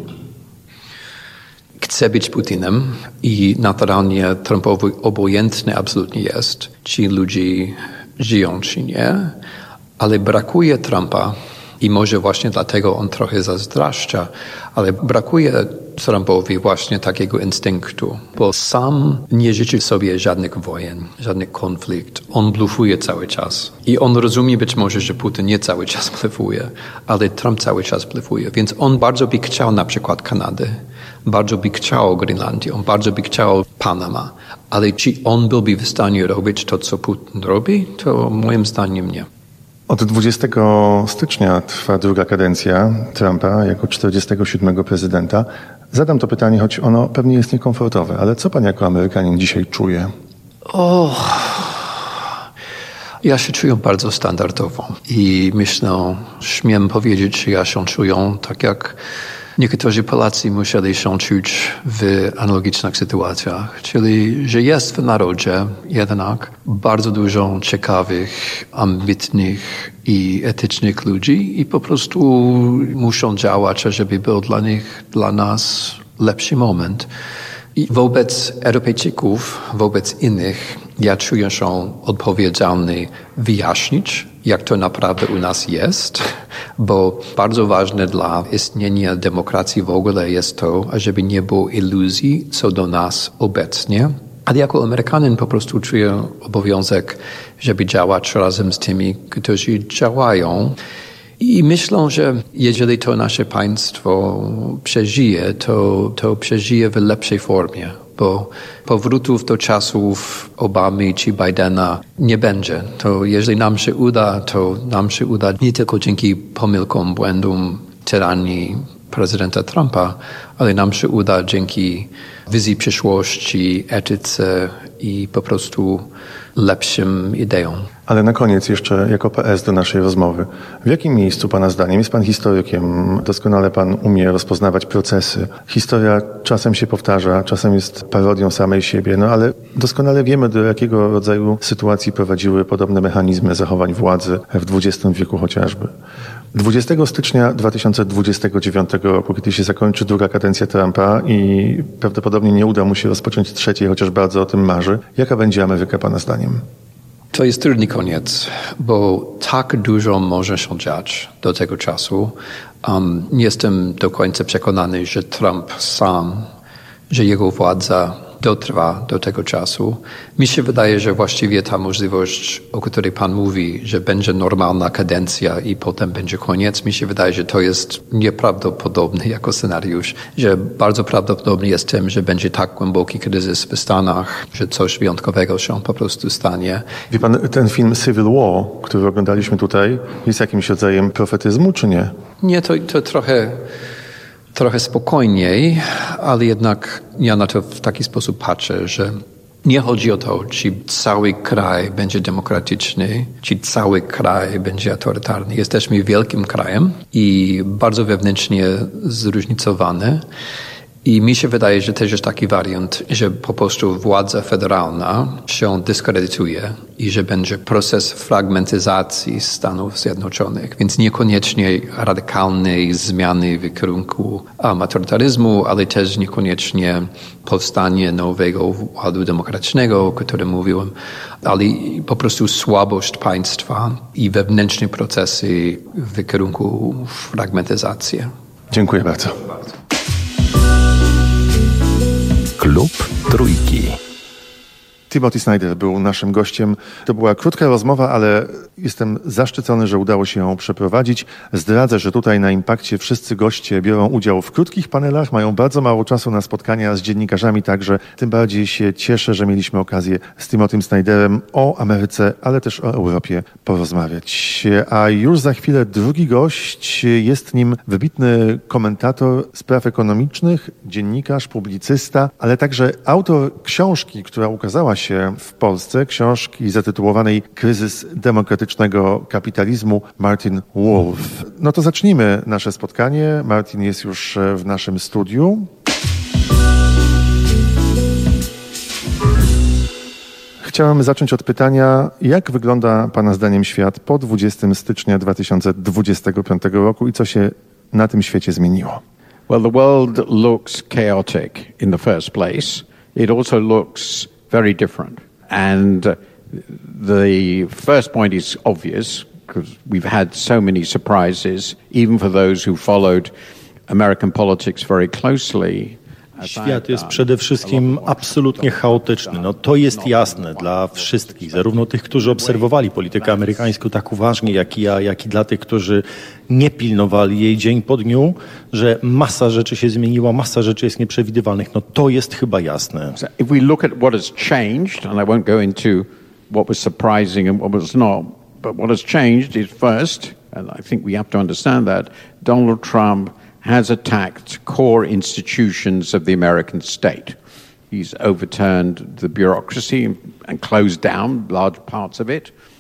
Chce być Putinem i naturalnie Trumpowi obojętny absolutnie jest, czy ludzie żyją, czy nie, ale brakuje Trumpa i może właśnie dlatego on trochę zazdroszcza, ale brakuje Trumpowi właśnie takiego instynktu, bo sam nie życzy sobie żadnych wojen, żadnych konflikt. On blufuje cały czas. I on rozumie być może, że Putin nie cały czas blufuje, ale Trump cały czas blufuje. Więc on bardzo by chciał na przykład Kanady, bardzo by chciał Grenlandię, on bardzo by chciał Panama, ale czy on byłby w stanie robić to, co Putin robi, to moim zdaniem nie. Od dwudziestego stycznia trwa druga kadencja Trumpa jako czterdziestego siódmego prezydenta. Zadam to pytanie, choć ono pewnie jest niekomfortowe, ale co pan jako Amerykanin dzisiaj czuje? O, ja się czuję bardzo standardowo i myślę, śmiem powiedzieć, że ja się czuję tak jak niektórzy Polacy musieli się czuć w analogicznych sytuacjach, czyli że jest w narodzie jednak bardzo dużo ciekawych, ambitnych i etycznych ludzi i po prostu muszą działać, żeby był dla nich, dla nas lepszy moment. I wobec Europejczyków, wobec innych, ja czuję się odpowiedzialny wyjaśnić, jak to naprawdę u nas jest, bo bardzo ważne dla istnienia demokracji w ogóle jest to, żeby nie było iluzji co do nas obecnie. Ale jako Amerykanin po prostu czuję obowiązek, żeby działać razem z tymi, którzy działają. I myślę, że jeżeli to nasze państwo przeżyje, to, to przeżyje w lepszej formie, bo powrótów do czasów Obamy czy Bidena nie będzie. To jeżeli nam się uda, to nam się uda nie tylko dzięki pomyłkom, błędom, tyranii prezydenta Trumpa, ale nam się uda dzięki wizji przyszłości, etyce i po prostu lepszym ideom. Ale na koniec jeszcze jako P S do naszej rozmowy. W jakim miejscu Pana zdaniem, jest Pan historykiem, doskonale Pan umie rozpoznawać procesy. Historia czasem się powtarza, czasem jest parodią samej siebie, no ale doskonale wiemy, do jakiego rodzaju sytuacji prowadziły podobne mechanizmy zachowań władzy w dwudziestym wieku chociażby. dwudziestego stycznia dwa tysiące dwudziestego dziewiątego roku, kiedy się zakończy druga kadencja Trumpa i prawdopodobnie nie uda mu się rozpocząć trzeciej, chociaż bardzo o tym marzy. Jaka będzie Ameryka Pana zdaniem? To jest trudny koniec, bo tak dużo może się dziać do tego czasu. Um, nie jestem do końca przekonany, że Trump sam, że jego władza dotrwa do tego czasu. Mi się wydaje, że właściwie ta możliwość, o której Pan mówi, że będzie normalna kadencja i potem będzie koniec, mi się wydaje, że to jest nieprawdopodobne jako scenariusz, że bardzo prawdopodobne jest tym, że będzie tak głęboki kryzys w Stanach, że coś wyjątkowego się po prostu stanie. Wie Pan, ten film Civil War, który oglądaliśmy tutaj, jest jakimś rodzajem profetyzmu, czy nie? Nie, to, to trochę... Trochę spokojniej, ale jednak ja na to w taki sposób patrzę, że nie chodzi o to, czy cały kraj będzie demokratyczny, czy cały kraj będzie autorytarny. Jesteśmy wielkim krajem i bardzo wewnętrznie zróżnicowany. I mi się wydaje, że też jest taki wariant, że po prostu władza federalna się dyskredytuje i że będzie proces fragmentyzacji Stanów Zjednoczonych, więc niekoniecznie radykalnej zmiany w kierunku autorytaryzmu, ale też niekoniecznie powstanie nowego ładu demokratycznego, o którym mówiłem, ale po prostu słabość państwa i wewnętrzne procesy w kierunku fragmentyzacji. Dziękuję bardzo. Klub Trójki. Timothy Snyder był naszym gościem. To była krótka rozmowa, ale jestem zaszczycony, że udało się ją przeprowadzić. Zdradzę, że tutaj na Impakcie wszyscy goście biorą udział w krótkich panelach, mają bardzo mało czasu na spotkania z dziennikarzami, także tym bardziej się cieszę, że mieliśmy okazję z Timothym Snyderem o Ameryce, ale też o Europie porozmawiać. A już za chwilę drugi gość, jest nim wybitny komentator spraw ekonomicznych, dziennikarz, publicysta, ale także autor książki, która ukazała się w Polsce, książki zatytułowanej Kryzys demokratycznego kapitalizmu, Martin Wolf. No to zacznijmy nasze spotkanie. Martin jest już w naszym studiu. Chciałem zacząć od pytania, jak wygląda Pana zdaniem świat po dwudziestego stycznia dwa tysiące dwudziestego piątego roku i co się na tym świecie zmieniło? Well, the world looks chaotic in the first place. It also looks very different. And the first point is obvious because we've had so many surprises, even for those who followed American politics very closely. Świat jest przede wszystkim absolutnie chaotyczny. No, to jest jasne dla wszystkich, zarówno tych, którzy obserwowali politykę amerykańską tak uważnie jak i ja, jak i dla tych, którzy nie pilnowali jej dzień po dniu, że masa rzeczy się zmieniła, masa rzeczy jest nieprzewidywalnych. No to jest chyba jasne. So if we look at what has changed, and I won't go into what was surprising and what was not, but what has changed is first, and I think we have to understand that, Donald Trump has attacked core institutions of the American state. He's overturned the bureaucracy and closed down large parts of it.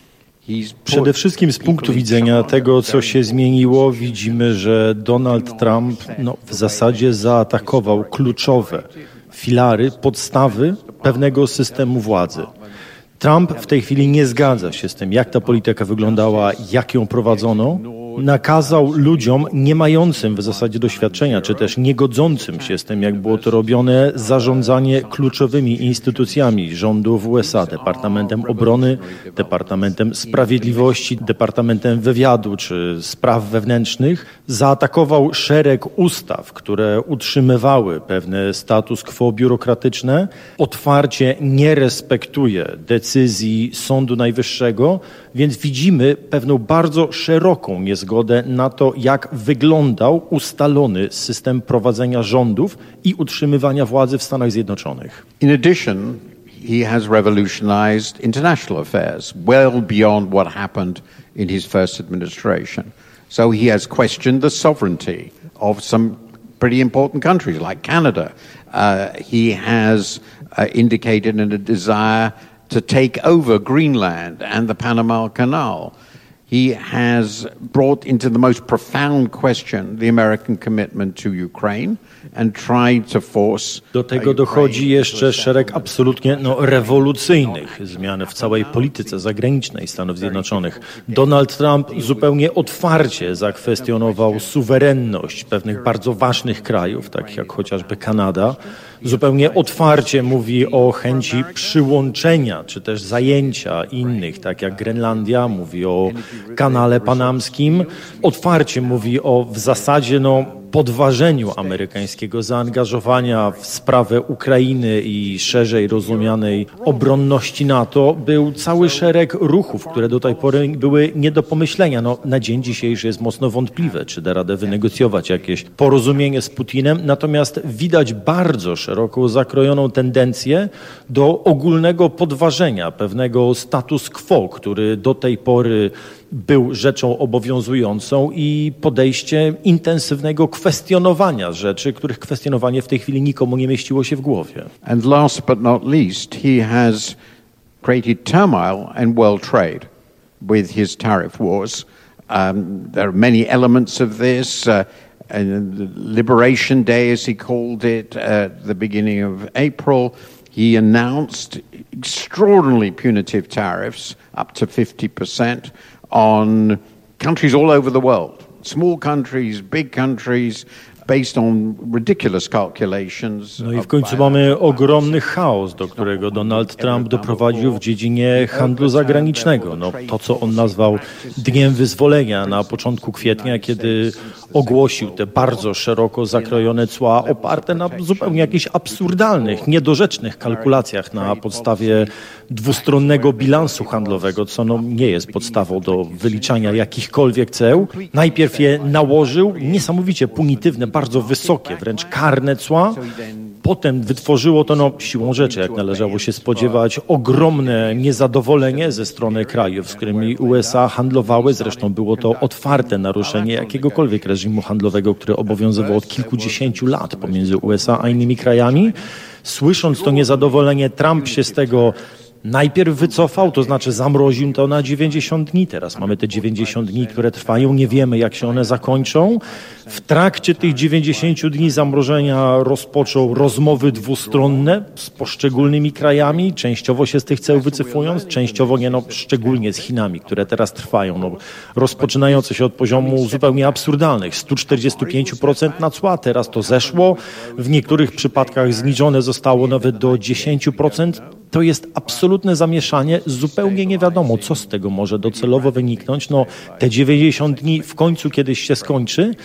Przede wszystkim z punktu widzenia tego, co się zmieniło, widzimy, że Donald Trump no, w zasadzie zaatakował kluczowe filary, podstawy pewnego systemu władzy. Trump w tej chwili nie zgadza się z tym, jak ta polityka wyglądała, jak ją prowadzono. Nakazał ludziom nie mającym w zasadzie doświadczenia, czy też nie godzącym się z tym, jak było to robione, zarządzanie kluczowymi instytucjami rządu w U S A, Departamentem Obrony, Departamentem Sprawiedliwości, Departamentem Wywiadu czy Spraw Wewnętrznych. Zaatakował szereg ustaw, które utrzymywały pewne status quo biurokratyczne. Otwarcie nie respektuje decyzji Sądu Najwyższego, więc widzimy pewną bardzo szeroką niezgodę na to, jak wyglądał ustalony system prowadzenia rządów i utrzymywania władzy w Stanach Zjednoczonych. In addition, he has revolutionized international affairs well beyond what happened in his first administration. So he has questioned the sovereignty of some pretty important countries like Canada. Uh, he has uh, indicated a desire to take over Greenland and the Panama Canal. He has brought into the most profound question the American commitment to Ukraine and tried to force. Do tego dochodzi jeszcze szereg absolutnie no, rewolucyjnych zmian w całej polityce zagranicznej Stanów Zjednoczonych. Donald Trump zupełnie otwarcie zakwestionował suwerenność pewnych bardzo ważnych krajów, takich jak chociażby Kanada. Zupełnie otwarcie mówi o chęci przyłączenia czy też zajęcia innych, tak jak Grenlandia, mówi o kanale panamskim. Otwarcie mówi o w zasadzie no, podważeniu amerykańskiego zaangażowania w sprawę Ukrainy i szerzej rozumianej obronności NATO. Był cały szereg ruchów, które do tej pory były nie do pomyślenia. No, na dzień dzisiejszy jest mocno wątpliwe, czy da radę wynegocjować jakieś porozumienie z Putinem. Natomiast widać bardzo szeroko zakrojoną tendencję do ogólnego podważenia pewnego status quo, który do tej pory był rzeczą obowiązującą i podejście intensywnego kwestionowania rzeczy, których kwestionowanie w tej chwili nikomu nie mieściło się w głowie. And last but not least, he has created turmoil and world trade with his tariff wars. Um, there are many elements of this. Uh, and Liberation Day, as he called it, at the beginning of April, he announced extraordinarily punitive tariffs, up to fifty percent. On countries all over the world, small countries, big countries, based on ridiculous calculations. No i w końcu mamy ogromny chaos, do którego Donald Trump doprowadził w dziedzinie handlu zagranicznego. No, to, co on nazwał Dniem Wyzwolenia na początku kwietnia, kiedy ogłosił te bardzo szeroko zakrojone cła oparte na zupełnie jakichś absurdalnych, niedorzecznych kalkulacjach na podstawie dwustronnego bilansu handlowego, co no nie jest podstawą do wyliczania jakichkolwiek ceł. Najpierw je nałożył, niesamowicie punitywne, bardzo wysokie, wręcz karne cła. Potem wytworzyło to no, siłą rzeczy, jak należało się spodziewać, ogromne niezadowolenie ze strony krajów, z którymi U S A handlowały. Zresztą było to otwarte naruszenie jakiegokolwiek reżimu handlowego, który obowiązywał od kilkudziesięciu lat pomiędzy U S A a innymi krajami. Słysząc to niezadowolenie, Trump się z tego najpierw wycofał, to znaczy zamroził to na dziewięćdziesiąt dni. Teraz mamy te dziewięćdziesiąt dni, które trwają. Nie wiemy, jak się one zakończą. W trakcie tych dziewięćdziesięciu dni zamrożenia rozpoczął rozmowy dwustronne z poszczególnymi krajami, częściowo się z tych ceł wycofując, częściowo nie, no, szczególnie z Chinami, które teraz trwają, no, rozpoczynające się od poziomu zupełnie absurdalnych. sto czterdzieści pięć procent na cła, teraz to zeszło. W niektórych przypadkach zniżone zostało nawet do dziesięć procent. To jest absolutne zamieszanie, zupełnie nie wiadomo, co z tego może docelowo wyniknąć. No, te dziewięćdziesiąt dni w końcu kiedyś się skończy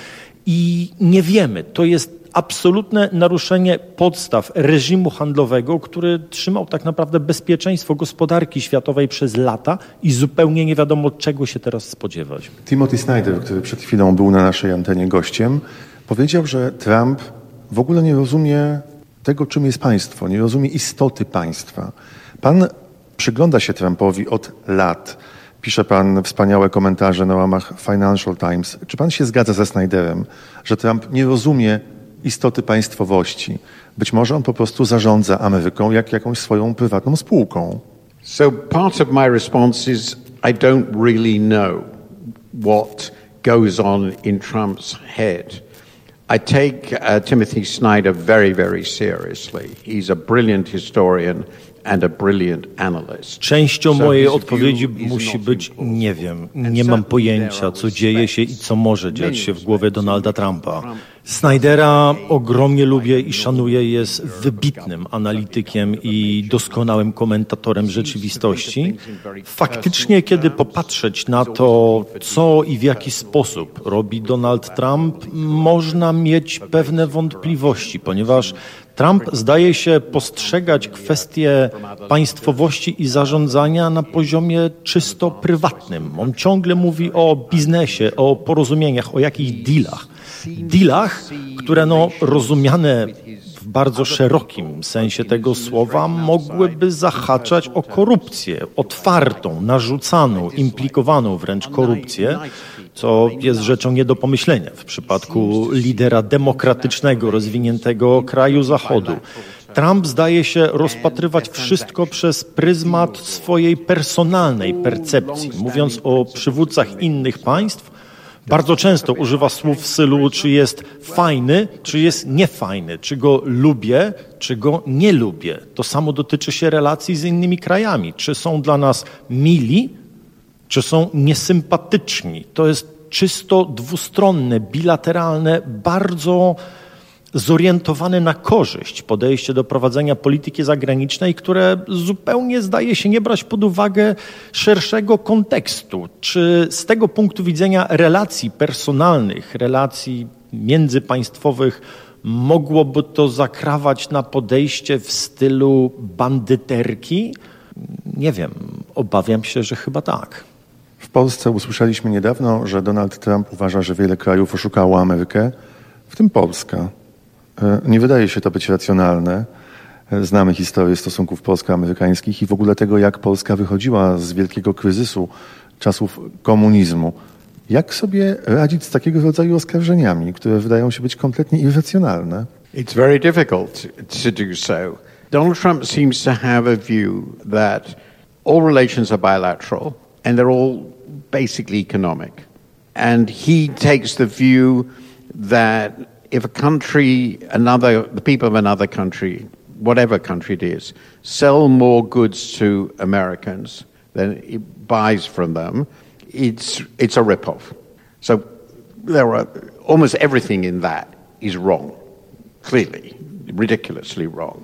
i nie wiemy. To jest absolutne naruszenie podstaw reżimu handlowego, który trzymał tak naprawdę bezpieczeństwo gospodarki światowej przez lata i zupełnie nie wiadomo, czego się teraz spodziewać. Timothy Snyder, który przed chwilą był na naszej antenie gościem, powiedział, że Trump w ogóle nie rozumie tego, czym jest państwo, nie rozumie istoty państwa. Pan przygląda się Trumpowi od lat. Pisze pan wspaniałe komentarze na łamach Financial Times. Czy pan się zgadza ze Snyderem, że Trump nie rozumie istoty państwowości? Być może on po prostu zarządza Ameryką jak jakąś swoją prywatną spółką. So part of my response is I don't really know what goes on in Trump's head. I take uh, Timothy Snyder very, very seriously. He's a brilliant historian and a brilliant analyst. Częścią mojej odpowiedzi musi być nie wiem, nie mam pojęcia, co dzieje się i co może dziać się w głowie Donalda Trumpa. Snydera ogromnie lubię i szanuję, jest wybitnym analitykiem i doskonałym komentatorem rzeczywistości. Faktycznie, kiedy popatrzeć na to, co i w jaki sposób robi Donald Trump, można mieć pewne wątpliwości, ponieważ Trump zdaje się postrzegać kwestie państwowości i zarządzania na poziomie czysto prywatnym. On ciągle mówi o biznesie, o porozumieniach, o jakichś dealach. Dealach, które no, rozumiane w bardzo szerokim sensie tego słowa mogłyby zahaczać o korupcję, otwartą, narzucaną, implikowaną wręcz korupcję, co jest rzeczą nie do pomyślenia w przypadku lidera demokratycznego, rozwiniętego kraju Zachodu. Trump zdaje się rozpatrywać wszystko przez pryzmat swojej personalnej percepcji. Mówiąc o przywódcach innych państw, bardzo często używa słów w stylu, czy jest fajny, czy jest niefajny, czy go lubię, czy go nie lubię. To samo dotyczy się relacji z innymi krajami. Czy są dla nas mili, czy są niesympatyczni. To jest czysto dwustronne, bilateralne, bardzo zorientowane na korzyść podejście do prowadzenia polityki zagranicznej, które zupełnie zdaje się nie brać pod uwagę szerszego kontekstu. Czy z tego punktu widzenia relacji personalnych, relacji międzypaństwowych mogłoby to zakrawać na podejście w stylu bandyterki? Nie wiem, obawiam się, że chyba tak. W Polsce usłyszeliśmy niedawno, że Donald Trump uważa, że wiele krajów oszukało Amerykę, w tym Polska. Nie wydaje się to być racjonalne. Znamy historię stosunków polsko-amerykańskich i w ogóle tego, jak Polska wychodziła z wielkiego kryzysu czasów komunizmu. Jak sobie radzić z takiego rodzaju oskarżeniami, które wydają się być kompletnie irracjonalne? It's very difficult to do so. Donald Trump seems to have a view that all relations are bilateral and they're all basically economic. And he takes the view that if a country, another, the people of another country, whatever country it is, sell more goods to Americans than it buys from them, it's it's a rip-off. So there are almost everything in that is wrong, clearly, ridiculously wrong.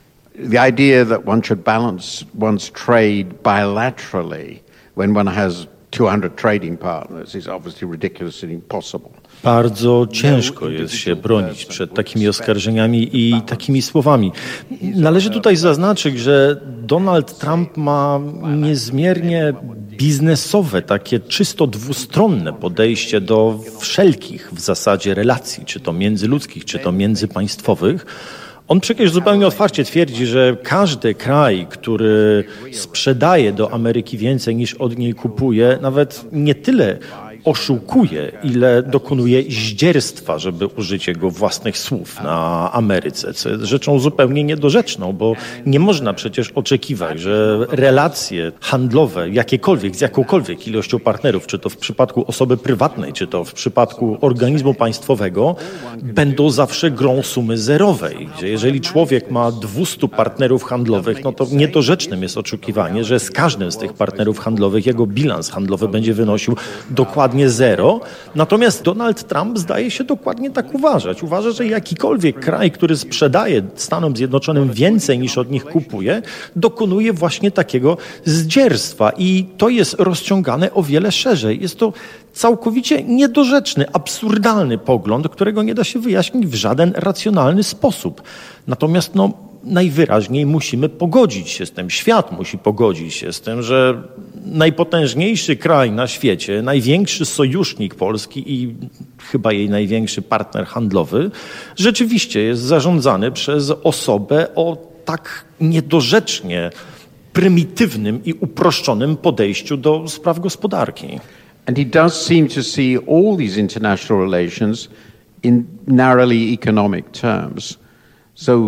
The idea that one should balance one's trade bilaterally when one has two hundred trading partners is obviously ridiculous and impossible. Bardzo ciężko jest się bronić przed takimi oskarżeniami i takimi słowami. Należy tutaj zaznaczyć, że Donald Trump ma niezmiernie biznesowe, takie czysto dwustronne podejście do wszelkich w zasadzie relacji, czy to międzyludzkich, czy to międzypaństwowych. On przecież zupełnie otwarcie twierdzi, że każdy kraj, który sprzedaje do Ameryki więcej niż od niej kupuje, nawet nie tyle oszukuje, ile dokonuje zdzierstwa, żeby użyć jego własnych słów, na Ameryce, co jest rzeczą zupełnie niedorzeczną, bo nie można przecież oczekiwać, że relacje handlowe, jakiekolwiek, z jakąkolwiek ilością partnerów, czy to w przypadku osoby prywatnej, czy to w przypadku organizmu państwowego, będą zawsze grą sumy zerowej, gdzie jeżeli człowiek ma dwieście partnerów handlowych, no to niedorzecznym jest oczekiwanie, że z każdym z tych partnerów handlowych jego bilans handlowy będzie wynosił dokładnie zero. Natomiast Donald Trump zdaje się dokładnie tak uważać. Uważa, że jakikolwiek kraj, który sprzedaje Stanom Zjednoczonym więcej niż od nich kupuje, dokonuje właśnie takiego zdzierstwa. I to jest rozciągane o wiele szerzej. Jest to całkowicie niedorzeczny, absurdalny pogląd, którego nie da się wyjaśnić w żaden racjonalny sposób. Natomiast no, najwyraźniej musimy pogodzić się z tym, świat musi pogodzić się z tym, że najpotężniejszy kraj na świecie, największy sojusznik Polski i chyba jej największy partner handlowy, rzeczywiście jest zarządzany przez osobę o tak niedorzecznie prymitywnym i uproszczonym podejściu do spraw gospodarki. And he does seem to see all these international relations in narrowly economic terms. So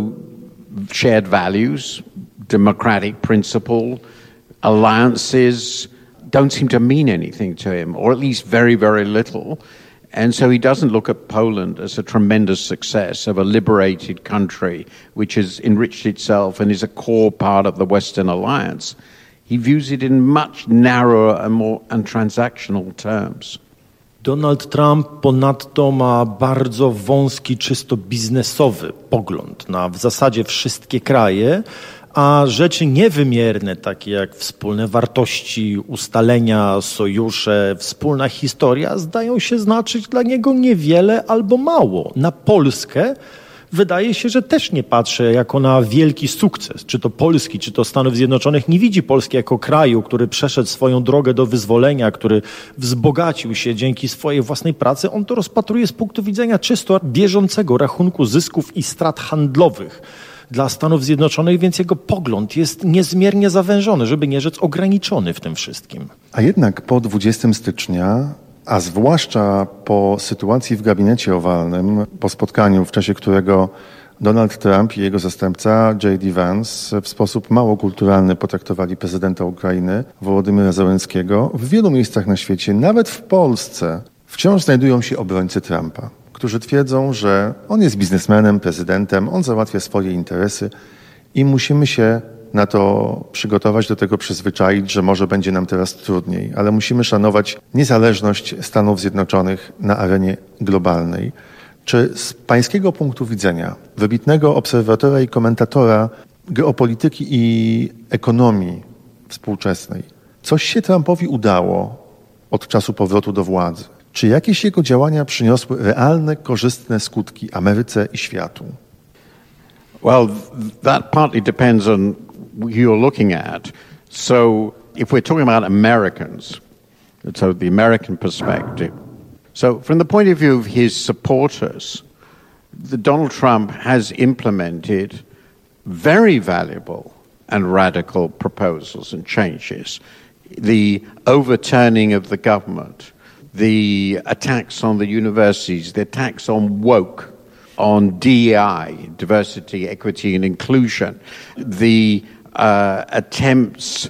shared values, democratic principle, alliances, don't seem to mean anything to him, or at least very, very little. And so he doesn't look at Poland as a tremendous success of a liberated country which has enriched itself and is a core part of the Western alliance. He views it in much narrower and more and transactional terms. Donald Trump ponadto ma bardzo wąski, czysto biznesowy pogląd na w zasadzie wszystkie kraje, a rzeczy niewymierne, takie jak wspólne wartości, ustalenia, sojusze, wspólna historia, zdają się znaczyć dla niego niewiele albo mało. Na Polskę wydaje się, że też nie patrzy jako na wielki sukces, czy to Polski, czy to Stanów Zjednoczonych. Nie widzi Polski jako kraju, który przeszedł swoją drogę do wyzwolenia, który wzbogacił się dzięki swojej własnej pracy. On to rozpatruje z punktu widzenia czysto bieżącego rachunku zysków i strat handlowych dla Stanów Zjednoczonych, więc jego pogląd jest niezmiernie zawężony, żeby nie rzec ograniczony w tym wszystkim. A jednak po dwudziestego stycznia, a zwłaszcza po sytuacji w gabinecie owalnym, po spotkaniu, w czasie którego Donald Trump i jego zastępca J D Vance w sposób mało kulturalny potraktowali prezydenta Ukrainy Wołodymyra Zełenskiego, w wielu miejscach na świecie, nawet w Polsce, wciąż znajdują się obrońcy Trumpa, którzy twierdzą, że on jest biznesmenem, prezydentem, on załatwia swoje interesy i musimy się na to przygotować, do tego przyzwyczaić, że może będzie nam teraz trudniej, ale musimy szanować niezależność Stanów Zjednoczonych na arenie globalnej. Czy z pańskiego punktu widzenia, wybitnego obserwatora i komentatora geopolityki i ekonomii współczesnej, coś się Trumpowi udało od czasu powrotu do władzy? Czy jakieś jego działania przyniosły realne, korzystne skutki Ameryce i światu? Well, that partly depends on who you're looking at. So if we're talking about Americans, so the American perspective, so from the point of view of his supporters, the Donald Trump has implemented very valuable and radical proposals and changes. The overturning of the government, the attacks on the universities, the attacks on woke, on D E I, diversity, equity and inclusion, the uh, attempts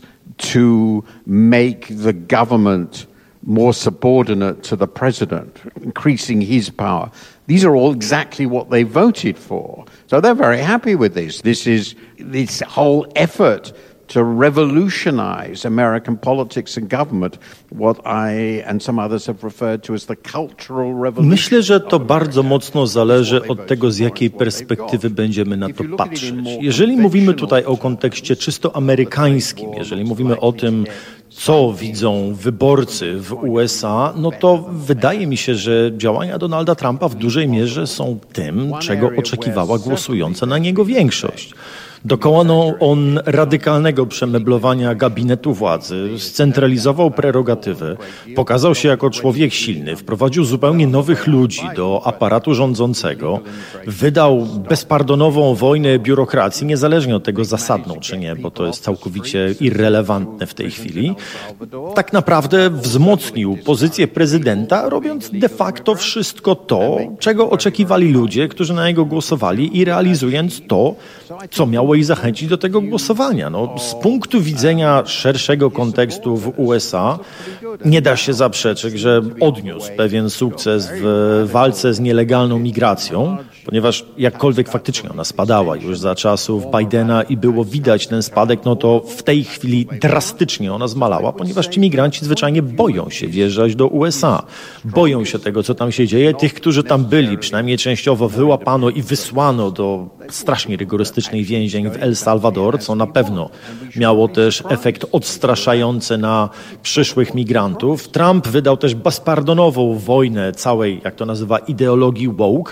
to make the government more subordinate to the president, increasing his power. These are all exactly what they voted for. So they're very happy with this. This is this whole effort to revolutionize American politics and government, what I and some others have referred to as the cultural revolution. Myślę, że to bardzo mocno zależy od tego, z jakiej perspektywy będziemy na to patrzeć. Jeżeli mówimy tutaj o kontekście czysto amerykańskim, jeżeli mówimy o tym, co widzą wyborcy w U S A, no to wydaje mi się, że działania Donalda Trumpa w dużej mierze są tym, czego oczekiwała głosująca na niego większość. Dokonał on radykalnego przemeblowania gabinetu władzy, scentralizował prerogatywy, pokazał się jako człowiek silny, wprowadził zupełnie nowych ludzi do aparatu rządzącego, wydał bezpardonową wojnę biurokracji, niezależnie od tego zasadną czy nie, bo to jest całkowicie irrelevantne w tej chwili. Tak naprawdę wzmocnił pozycję prezydenta, robiąc de facto wszystko to, czego oczekiwali ludzie, którzy na niego głosowali i realizując to, co miało ich zachęcić do tego głosowania. No, z punktu widzenia szerszego kontekstu w U S A nie da się zaprzeczyć, że odniósł pewien sukces w walce z nielegalną migracją, ponieważ jakkolwiek faktycznie ona spadała już za czasów Bidena i było widać ten spadek, no to w tej chwili drastycznie ona zmalała, ponieważ ci migranci zwyczajnie boją się wjeżdżać do U S A. Boją się tego, co tam się dzieje. Tych, którzy tam byli, przynajmniej częściowo wyłapano i wysłano do strasznie rygorystycznej więzień w El Salvador, co na pewno miało też efekt odstraszający na przyszłych migrantów. Trump wydał też bezpardonową wojnę całej, jak to nazywa, ideologii woke,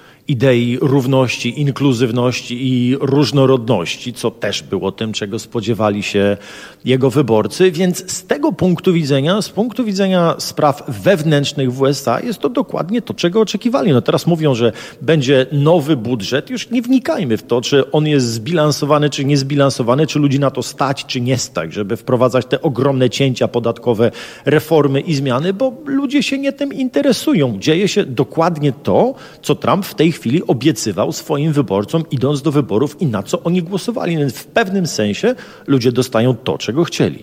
idei równości, inkluzywności i różnorodności, co też było tym, czego spodziewali się jego wyborcy. Więc z tego punktu widzenia, z punktu widzenia spraw wewnętrznych w U S A jest to dokładnie to, czego oczekiwali. No teraz mówią, że będzie nowy budżet. Już nie wnikajmy w to, czy on jest zbilansowany, czy niezbilansowany, czy ludzi na to stać, czy nie stać, żeby wprowadzać te ogromne cięcia podatkowe, reformy i zmiany, bo ludzie się nie tym interesują. Dzieje się dokładnie to, co Trump w tej chwili obiecywał swoim wyborcom, idąc do wyborów i na co oni głosowali. Więc w pewnym sensie ludzie dostają to, czego chcieli.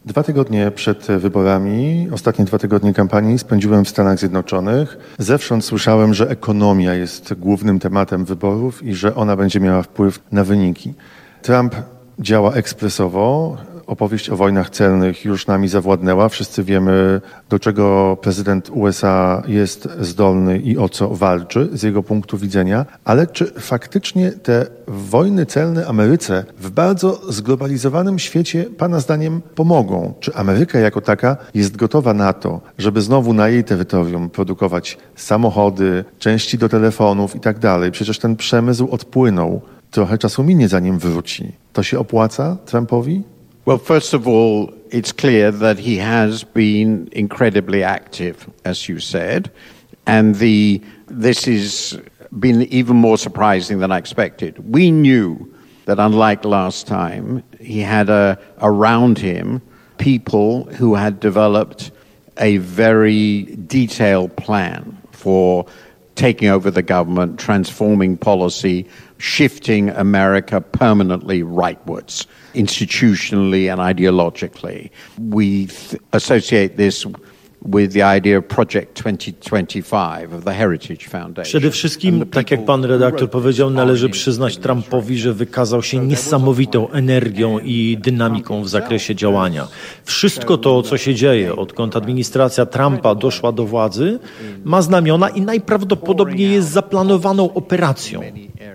Dwa tygodnie przed wyborami, ostatnie dwa tygodnie kampanii spędziłem w Stanach Zjednoczonych. Zewsząd słyszałem, że ekonomia jest głównym tematem wyborów i że ona będzie miała wpływ na wyniki. Trump działa ekspresowo. Opowieść o wojnach celnych już nami zawładnęła. Wszyscy wiemy, do czego prezydent U S A jest zdolny i o co walczy z jego punktu widzenia. Ale czy faktycznie te wojny celne Ameryce w bardzo zglobalizowanym świecie pana zdaniem pomogą? Czy Ameryka jako taka jest gotowa na to, żeby znowu na jej terytorium produkować samochody, części do telefonów i tak dalej? Przecież ten przemysł odpłynął. Trochę czasu minie, zanim wróci. To się opłaca Trumpowi? Well, first of all, it's clear that he has been incredibly active, as you said, and the this has been even more surprising than I expected. We knew that unlike last time, he had a, around him people who had developed a very detailed plan for taking over the government, transforming policy, shifting America permanently rightwards, institutionally and ideologically. We th- associate this with the idea of Project twenty twenty-five of the Heritage Foundation. Przede wszystkim, tak jak pan redaktor powiedział, należy przyznać Trumpowi, że wykazał się niesamowitą energią i dynamiką w zakresie działania. Wszystko to, co się dzieje, odkąd administracja Trumpa doszła do władzy, ma znamiona i najprawdopodobniej jest zaplanowaną operacją.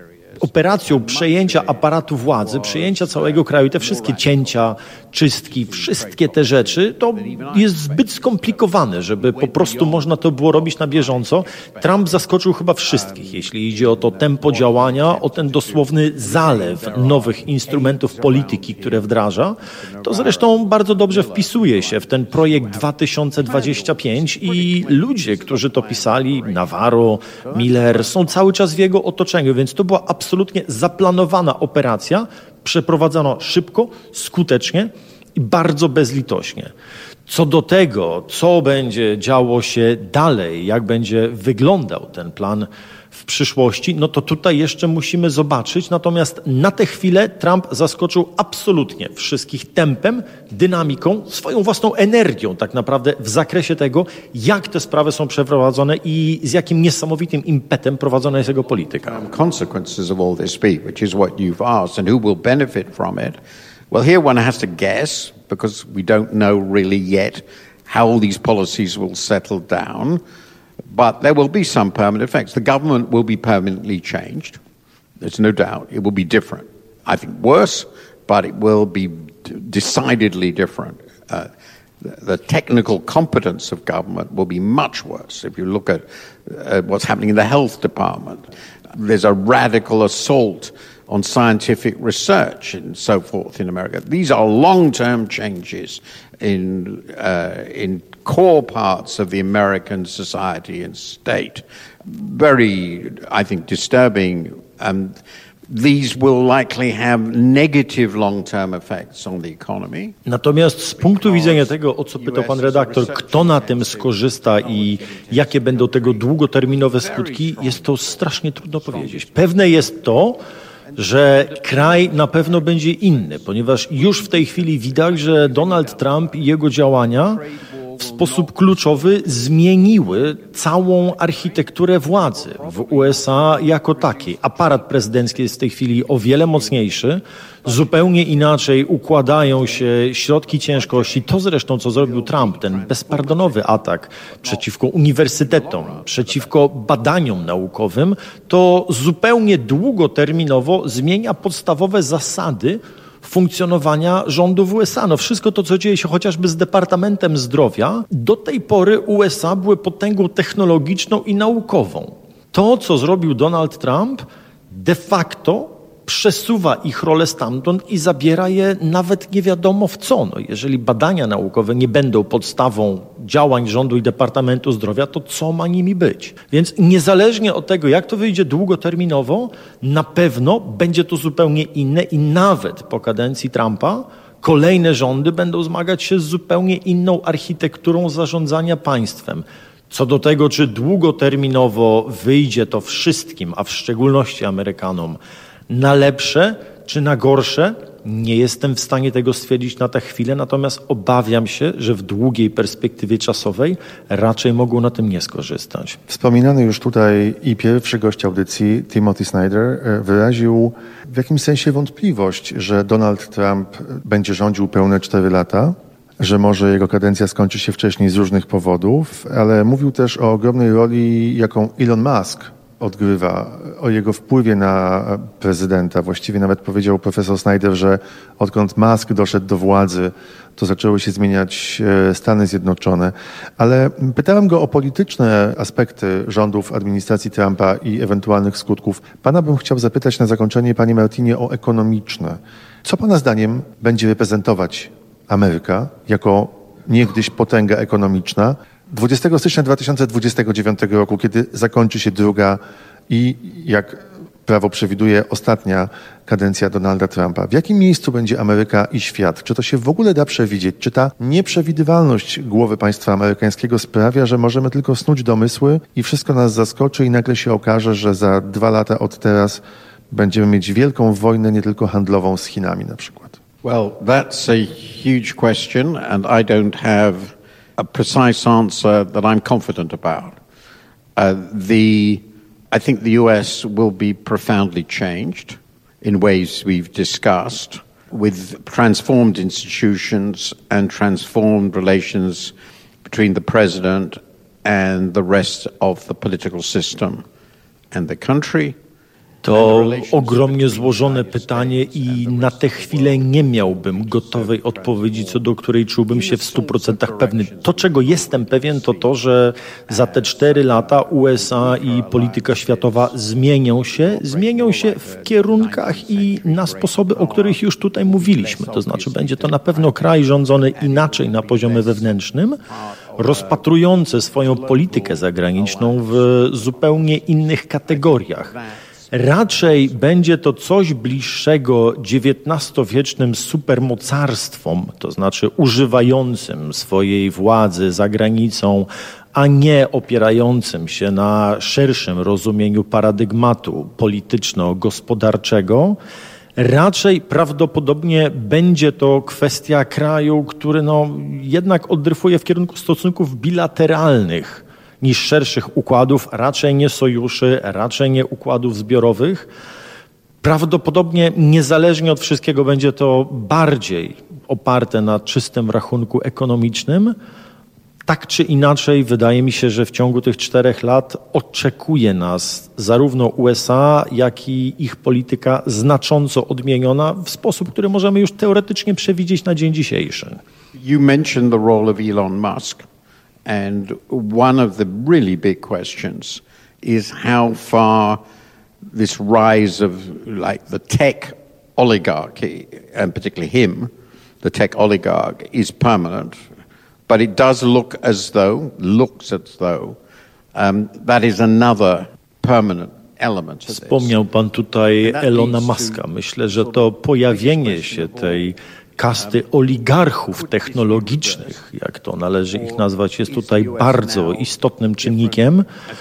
Operacją przejęcia aparatu władzy, przejęcia całego kraju, te wszystkie cięcia, czystki, wszystkie te rzeczy, to jest zbyt skomplikowane, żeby po prostu można to było robić na bieżąco. Trump zaskoczył chyba wszystkich, jeśli idzie o to tempo działania, o ten dosłowny zalew nowych instrumentów polityki, które wdraża. To zresztą bardzo dobrze wpisuje się w ten projekt dwa tysiące dwudziesty piąty i ludzie, którzy to pisali, Navarro, Miller, są cały czas w jego otoczeniu, więc to była absolutnie absolutnie zaplanowana operacja, przeprowadzona szybko, skutecznie i bardzo bezlitośnie. Co do tego, co będzie działo się dalej, jak będzie wyglądał ten plan w przyszłości, no to tutaj jeszcze musimy zobaczyć. Natomiast na tę chwilę Trump zaskoczył absolutnie wszystkich tempem, dynamiką, swoją własną energią tak naprawdę w zakresie tego, jak te sprawy są przeprowadzone i z jakim niesamowitym impetem prowadzona jest jego polityka. Consequences of all this speak, which is what you've asked, and who will benefit from it. Well, here one has to guess, because we don't know really yet how all these policies will settle down. But there will be some permanent effects. The government will be permanently changed. There's no doubt. It will be different. I think worse, but it will be decidedly different. Uh, the, the technical competence of government will be much worse. If you look at uh, what's happening in the health department, there's a radical assault on scientific research and so forth in America. These are long-term changes in uh, in core parts of the American society and state. Very, I think, disturbing. Um, these will likely have negative long-term effects on the economy. Natomiast z punktu widzenia tego, o co pytał pan redaktor, kto na tym skorzysta i jakie będą tego długoterminowe skutki, jest to strasznie trudno powiedzieć. Pewne jest to, że kraj na pewno będzie inny, ponieważ już w tej chwili widać, że Donald Trump i jego działania w sposób kluczowy zmieniły całą architekturę władzy w U S A jako takiej. Aparat prezydencki jest w tej chwili o wiele mocniejszy, zupełnie inaczej układają się środki ciężkości. To zresztą, co zrobił Trump, ten bezpardonowy atak przeciwko uniwersytetom, przeciwko badaniom naukowym, to zupełnie długoterminowo zmienia podstawowe zasady funkcjonowania rządu w U S A. No wszystko to, co dzieje się chociażby z Departamentem Zdrowia, do tej pory U S A były potęgą technologiczną i naukową. To, co zrobił Donald Trump, de facto przesuwa ich rolę stamtąd i zabiera je nawet nie wiadomo w co. No, jeżeli badania naukowe nie będą podstawą działań rządu i Departamentu Zdrowia, to co ma nimi być? Więc niezależnie od tego, jak to wyjdzie długoterminowo, na pewno będzie to zupełnie inne i nawet po kadencji Trumpa kolejne rządy będą zmagać się z zupełnie inną architekturą zarządzania państwem. Co do tego, czy długoterminowo wyjdzie to wszystkim, a w szczególności Amerykanom, na lepsze czy na gorsze, Nie jestem w stanie tego stwierdzić na tę chwilę, natomiast obawiam się, że w długiej perspektywie czasowej raczej mogą na tym nie skorzystać. Wspominany już tutaj i pierwszy gość audycji, Timothy Snyder, wyraził w jakimś sensie wątpliwość, że Donald Trump będzie rządził pełne cztery lata, że może jego kadencja skończy się wcześniej z różnych powodów, ale mówił też o ogromnej roli, jaką Elon Musk odgrywa, o jego wpływie na prezydenta. Właściwie nawet powiedział profesor Snyder, że odkąd Musk doszedł do władzy, to zaczęły się zmieniać Stany Zjednoczone. Ale pytałem go o polityczne aspekty rządów administracji Trumpa i ewentualnych skutków. Pana bym chciał zapytać na zakończenie, panie Martinie, o ekonomiczne. Co pana zdaniem będzie reprezentować Ameryka jako niegdyś potęga ekonomiczna dwudziestego stycznia dwa tysiące dwudziestego dziewiątego roku, kiedy zakończy się druga i, jak prawo przewiduje, ostatnia kadencja Donalda Trumpa. W jakim miejscu będzie Ameryka i świat? Czy to się w ogóle da przewidzieć? Czy ta nieprzewidywalność głowy państwa amerykańskiego sprawia, że możemy tylko snuć domysły i wszystko nas zaskoczy i nagle się okaże, że za dwa lata od teraz będziemy mieć wielką wojnę, nie tylko handlową z Chinami na przykład? Well, that's a huge question, and I don't have a precise answer that I'm confident about. Uh, the, I think the U S will be profoundly changed in ways we've discussed, with transformed institutions and transformed relations between the president and the rest of the political system and the country. To ogromnie złożone pytanie i na tę chwilę nie miałbym gotowej odpowiedzi, co do której czułbym się w stu procentach pewny. To, czego jestem pewien, to to, że za te cztery lata U S A i polityka światowa zmienią się, zmienią się w kierunkach i na sposoby, o których już tutaj mówiliśmy. To znaczy, będzie to na pewno kraj rządzony inaczej na poziomie wewnętrznym, rozpatrujący swoją politykę zagraniczną w zupełnie innych kategoriach. Raczej będzie to coś bliższego dziewiętnastowiecznym supermocarstwom, to znaczy używającym swojej władzy za granicą, a nie opierającym się na szerszym rozumieniu paradygmatu polityczno-gospodarczego. Raczej prawdopodobnie będzie to kwestia kraju, który no, jednak oddryfuje w kierunku stosunków bilateralnych niż szerszych układów, raczej nie sojuszy, raczej nie układów zbiorowych. Prawdopodobnie niezależnie od wszystkiego będzie to bardziej oparte na czystym rachunku ekonomicznym. Tak czy inaczej, wydaje mi się, że w ciągu tych czterech lat oczekuje nas zarówno U S A, jak i ich polityka znacząco odmieniona w sposób, który możemy już teoretycznie przewidzieć na dzień dzisiejszy. You mentioned the role of Elon Musk. And one of the really big questions is how far this rise of like the tech oligarchy, and particularly him, the tech oligarch, is permanent. But it does look as though, looks as though, um, that is another permanent element. Wspomniał pan tutaj Elona Muska. Myślę, że to pojawienie się tej kasty oligarchów technologicznych, jak to należy ich nazwać, jest tutaj bardzo istotnym czynnikiem.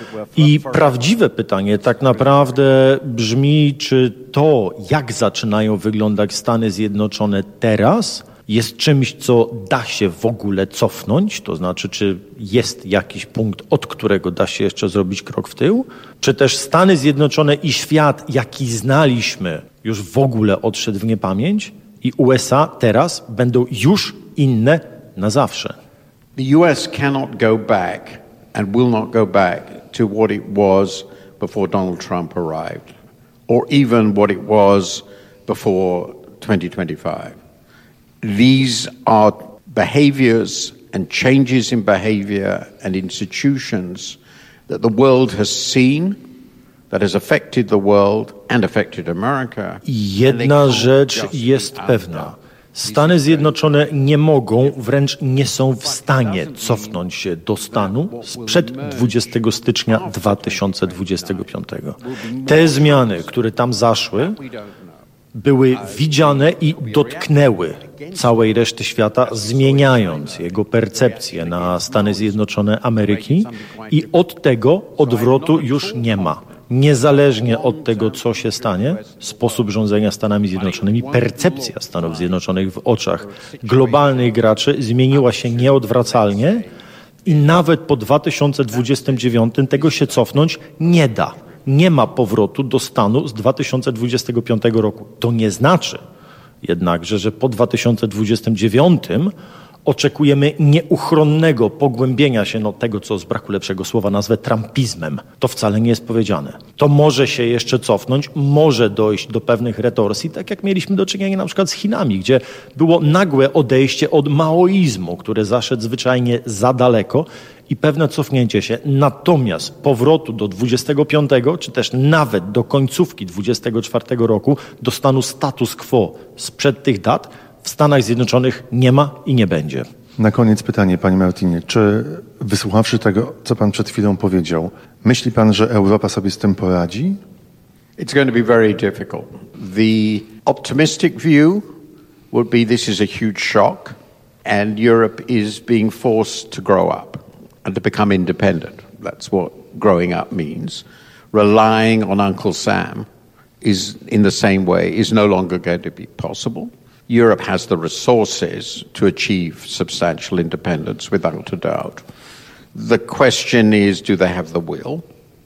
I prawdziwe pytanie tak naprawdę brzmi, czy to, jak zaczynają wyglądać Stany Zjednoczone teraz, jest czymś, co da się w ogóle cofnąć, to znaczy, czy jest jakiś punkt, od którego da się jeszcze zrobić krok w tył, czy też Stany Zjednoczone i świat, jaki znaliśmy, już w ogóle odszedł w niepamięć, i U S A teraz będą już inne na zawsze. The U S cannot go back and will not go back to what it was before Donald Trump arrived, or even what it was before twenty twenty-five. These are behaviors and changes in behavior and institutions that the world has seen, that has affected the world and affected America. Jedna rzecz jest pewna. Stany Zjednoczone nie mogą, wręcz nie są w stanie cofnąć się do stanu sprzed dwudziestego stycznia dwa tysiące dwudziestego piątego. Te zmiany, które tam zaszły, były widziane i dotknęły całej reszty świata, zmieniając jego percepcję na Stany Zjednoczone Ameryki, i od tego odwrotu już nie ma. Niezależnie od tego, co się stanie, sposób rządzenia Stanami Zjednoczonymi, percepcja Stanów Zjednoczonych w oczach globalnych graczy zmieniła się nieodwracalnie i nawet po dwa tysiące dwudziestym dziewiątym tego się cofnąć nie da. Nie ma powrotu do stanu z dwa tysiące dwudziestego piątego roku. To nie znaczy jednakże, że po dwa tysiące dwudziestym dziewiątym oczekujemy nieuchronnego pogłębienia się no, tego, co z braku lepszego słowa nazwę trumpizmem. To wcale nie jest powiedziane. To może się jeszcze cofnąć, może dojść do pewnych retorsji, tak jak mieliśmy do czynienia na przykład z Chinami, gdzie było nagłe odejście od maoizmu, który zaszedł zwyczajnie za daleko i pewne cofnięcie się. Natomiast powrotu do dwudziestego piątego, czy też nawet do końcówki dwudziestego czwartego roku, do stanu status quo sprzed tych dat, w Stanach Zjednoczonych nie ma i nie będzie. Na koniec pytanie, panie Martinie. Czy wysłuchawszy tego, co pan przed chwilą powiedział, myśli pan, że Europa sobie z tym poradzi? It's going to be very difficult. The optimistic view would be this is a huge shock and Europe is being forced to grow up and to become independent. That's what growing up means. Relying on Uncle Sam is in the same way is no longer going to be possible. Europe has the resources to achieve substantial independence without a doubt. The question is, do they have the will?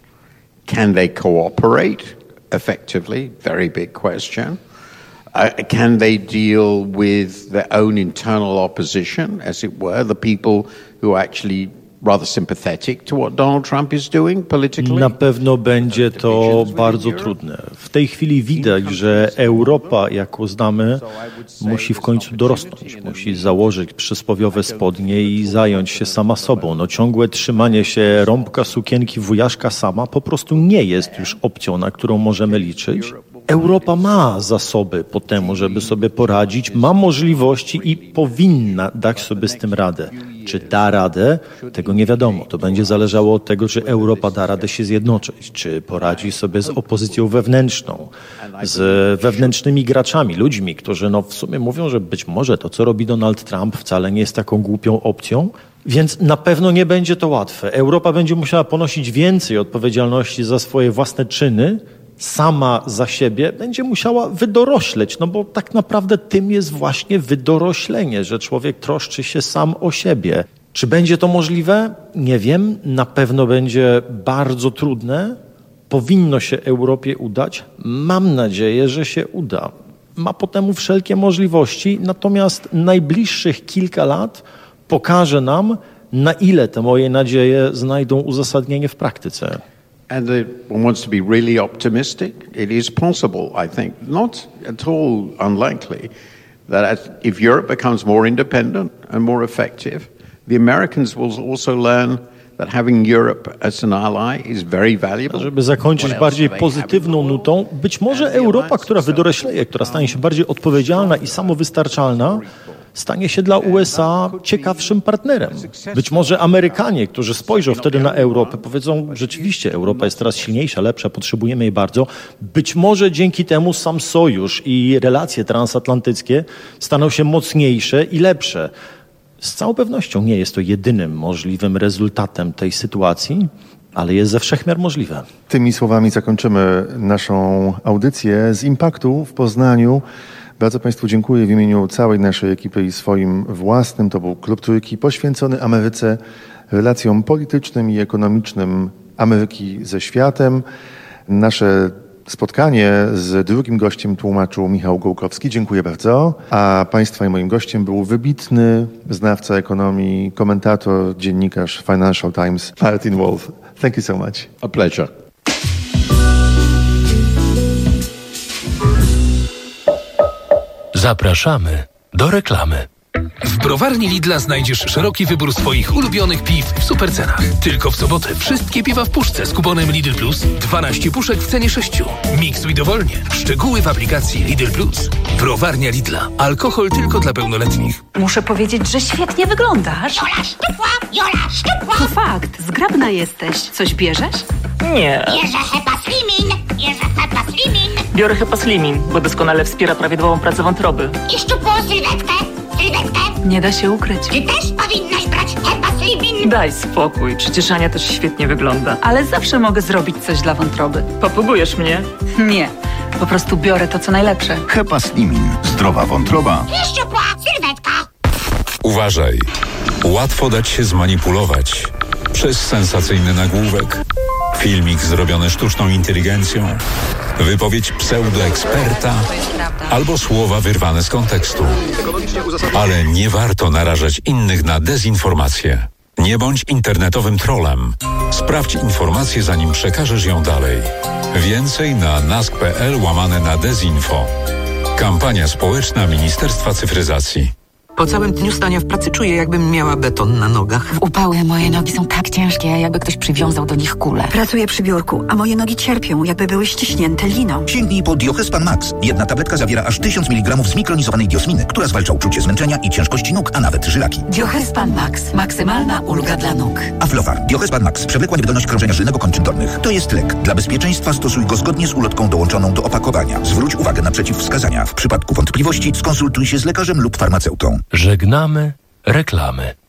Can they cooperate effectively? Very big question. Uh, can they deal with their own internal opposition, as it were, the people who are actually rather sympathetic to what Donald Trump is doing politically? Na pewno będzie to bardzo trudne. W tej chwili widać, że Europa, jaką znamy, musi w końcu dorosnąć. Musi założyć przysłowiowe spodnie i zająć się sama sobą. No ciągłe trzymanie się rąbka sukienki wujaszka sama po prostu nie jest już opcją, na którą możemy liczyć. Europa ma zasoby po temu, żeby sobie poradzić, ma możliwości i powinna dać sobie z tym radę. Czy da radę? Tego nie wiadomo. To będzie zależało od tego, czy Europa da radę się zjednoczyć, czy poradzi sobie z opozycją wewnętrzną, z wewnętrznymi graczami, ludźmi, którzy no w sumie mówią, że być może to, co robi Donald Trump, wcale nie jest taką głupią opcją. Więc na pewno nie będzie to łatwe. Europa będzie musiała ponosić więcej odpowiedzialności za swoje własne czyny, sama za siebie będzie musiała wydorośleć, no bo tak naprawdę tym jest właśnie wydoroślenie, że człowiek troszczy się sam o siebie. Czy będzie to możliwe? Nie wiem. Na pewno będzie bardzo trudne. Powinno się Europie udać. Mam nadzieję, że się uda. Ma po temu wszelkie możliwości, natomiast najbliższych kilka lat pokaże nam, na ile te moje nadzieje znajdą uzasadnienie w praktyce. And if one wants to be really optimistic, it is possible, I think, not at all unlikely, that as, if Europe becomes more independent and more effective, the Americans will also learn that having Europe as an ally is very valuable. Żeby zakończyć bardziej pozytywną nutą, być może Europa, która wydorośleje, która stanie się bardziej odpowiedzialna i samowystarczalna, stanie się dla U S A ciekawszym partnerem. Być może Amerykanie, którzy spojrzą wtedy na Europę, powiedzą, rzeczywiście Europa jest teraz silniejsza, lepsza, potrzebujemy jej bardzo. Być może dzięki temu sam sojusz i relacje transatlantyckie staną się mocniejsze i lepsze. Z całą pewnością nie jest to jedynym możliwym rezultatem tej sytuacji, ale jest ze wszechmiar możliwe. Tymi słowami zakończymy naszą audycję z Impaktu w Poznaniu. Bardzo Państwu dziękuję w imieniu całej naszej ekipy i swoim własnym. To był Klub Trójki poświęcony Ameryce, relacjom politycznym i ekonomicznym Ameryki ze światem. Nasze spotkanie z drugim gościem tłumaczył Michał Gołkowski. Dziękuję bardzo. A Państwa i moim gościem był wybitny znawca ekonomii, komentator, dziennikarz Financial Times, Martin Wolf. Thank you so much. A pleasure. Zapraszamy do reklamy. W browarni Lidla znajdziesz szeroki wybór swoich ulubionych piw w supercenach. Tylko w sobotę wszystkie piwa w puszce z kuponem Lidl Plus. dwanaście puszek w cenie sześciu. Miksuj dowolnie. Szczegóły w aplikacji Lidl Plus. Browarnia Lidla. Alkohol tylko dla pełnoletnich. Muszę powiedzieć, że świetnie wyglądasz. Jola szczupła, Jola szczupła. To fakt. Zgrabna jesteś. Coś bierzesz? Nie. Bierze Hepa Slimin. Bierze Hepa Slimin. Biorę Hepa Slimin, bo doskonale wspiera prawidłową pracę wątroby. I szczupłą sylwetkę. Sylwetkę. Nie da się ukryć. Ty też powinnaś brać Hepa Slimin. Daj spokój, przecież Ania też świetnie wygląda. Ale zawsze mogę zrobić coś dla wątroby. Popługujesz mnie? Nie, po prostu biorę to, co najlepsze. Hepa Slimin. Zdrowa wątroba. Szczupła sylwetka. Uważaj. Łatwo dać się zmanipulować przez sensacyjny nagłówek, filmik zrobiony sztuczną inteligencją, wypowiedź pseudoeksperta albo słowa wyrwane z kontekstu. Ale nie warto narażać innych na dezinformację. Nie bądź internetowym trollem. Sprawdź informację, zanim przekażesz ją dalej. Więcej na nask.pl łamane na dezinfo. Kampania społeczna Ministerstwa Cyfryzacji. Po całym dniu stania w pracy czuję, jakbym miała beton na nogach. W upały moje nogi są tak ciężkie, jakby ktoś przywiązał do nich kulę. Pracuję przy biurku, a moje nogi cierpią, jakby były ściśnięte liną. Sięgnij po Diohespan Max. Jedna tabletka zawiera aż tysiąc miligramów zmikronizowanej diosminy, która zwalcza uczucie zmęczenia i ciężkości nóg, a nawet żylaki. Diohespan Max. Maksymalna ulga dla nóg. Aflofar. Diohespan Max. Przewlekła niewydolność krążenia żylnego kończyn dolnych. To jest lek. Dla bezpieczeństwa stosuj go zgodnie z ulotką dołączoną do opakowania. Zwróć uwagę na przeciwwskazania. W przypadku wątpliwości skonsultuj się z lekarzem lub farmaceutą. Żegnamy reklamy.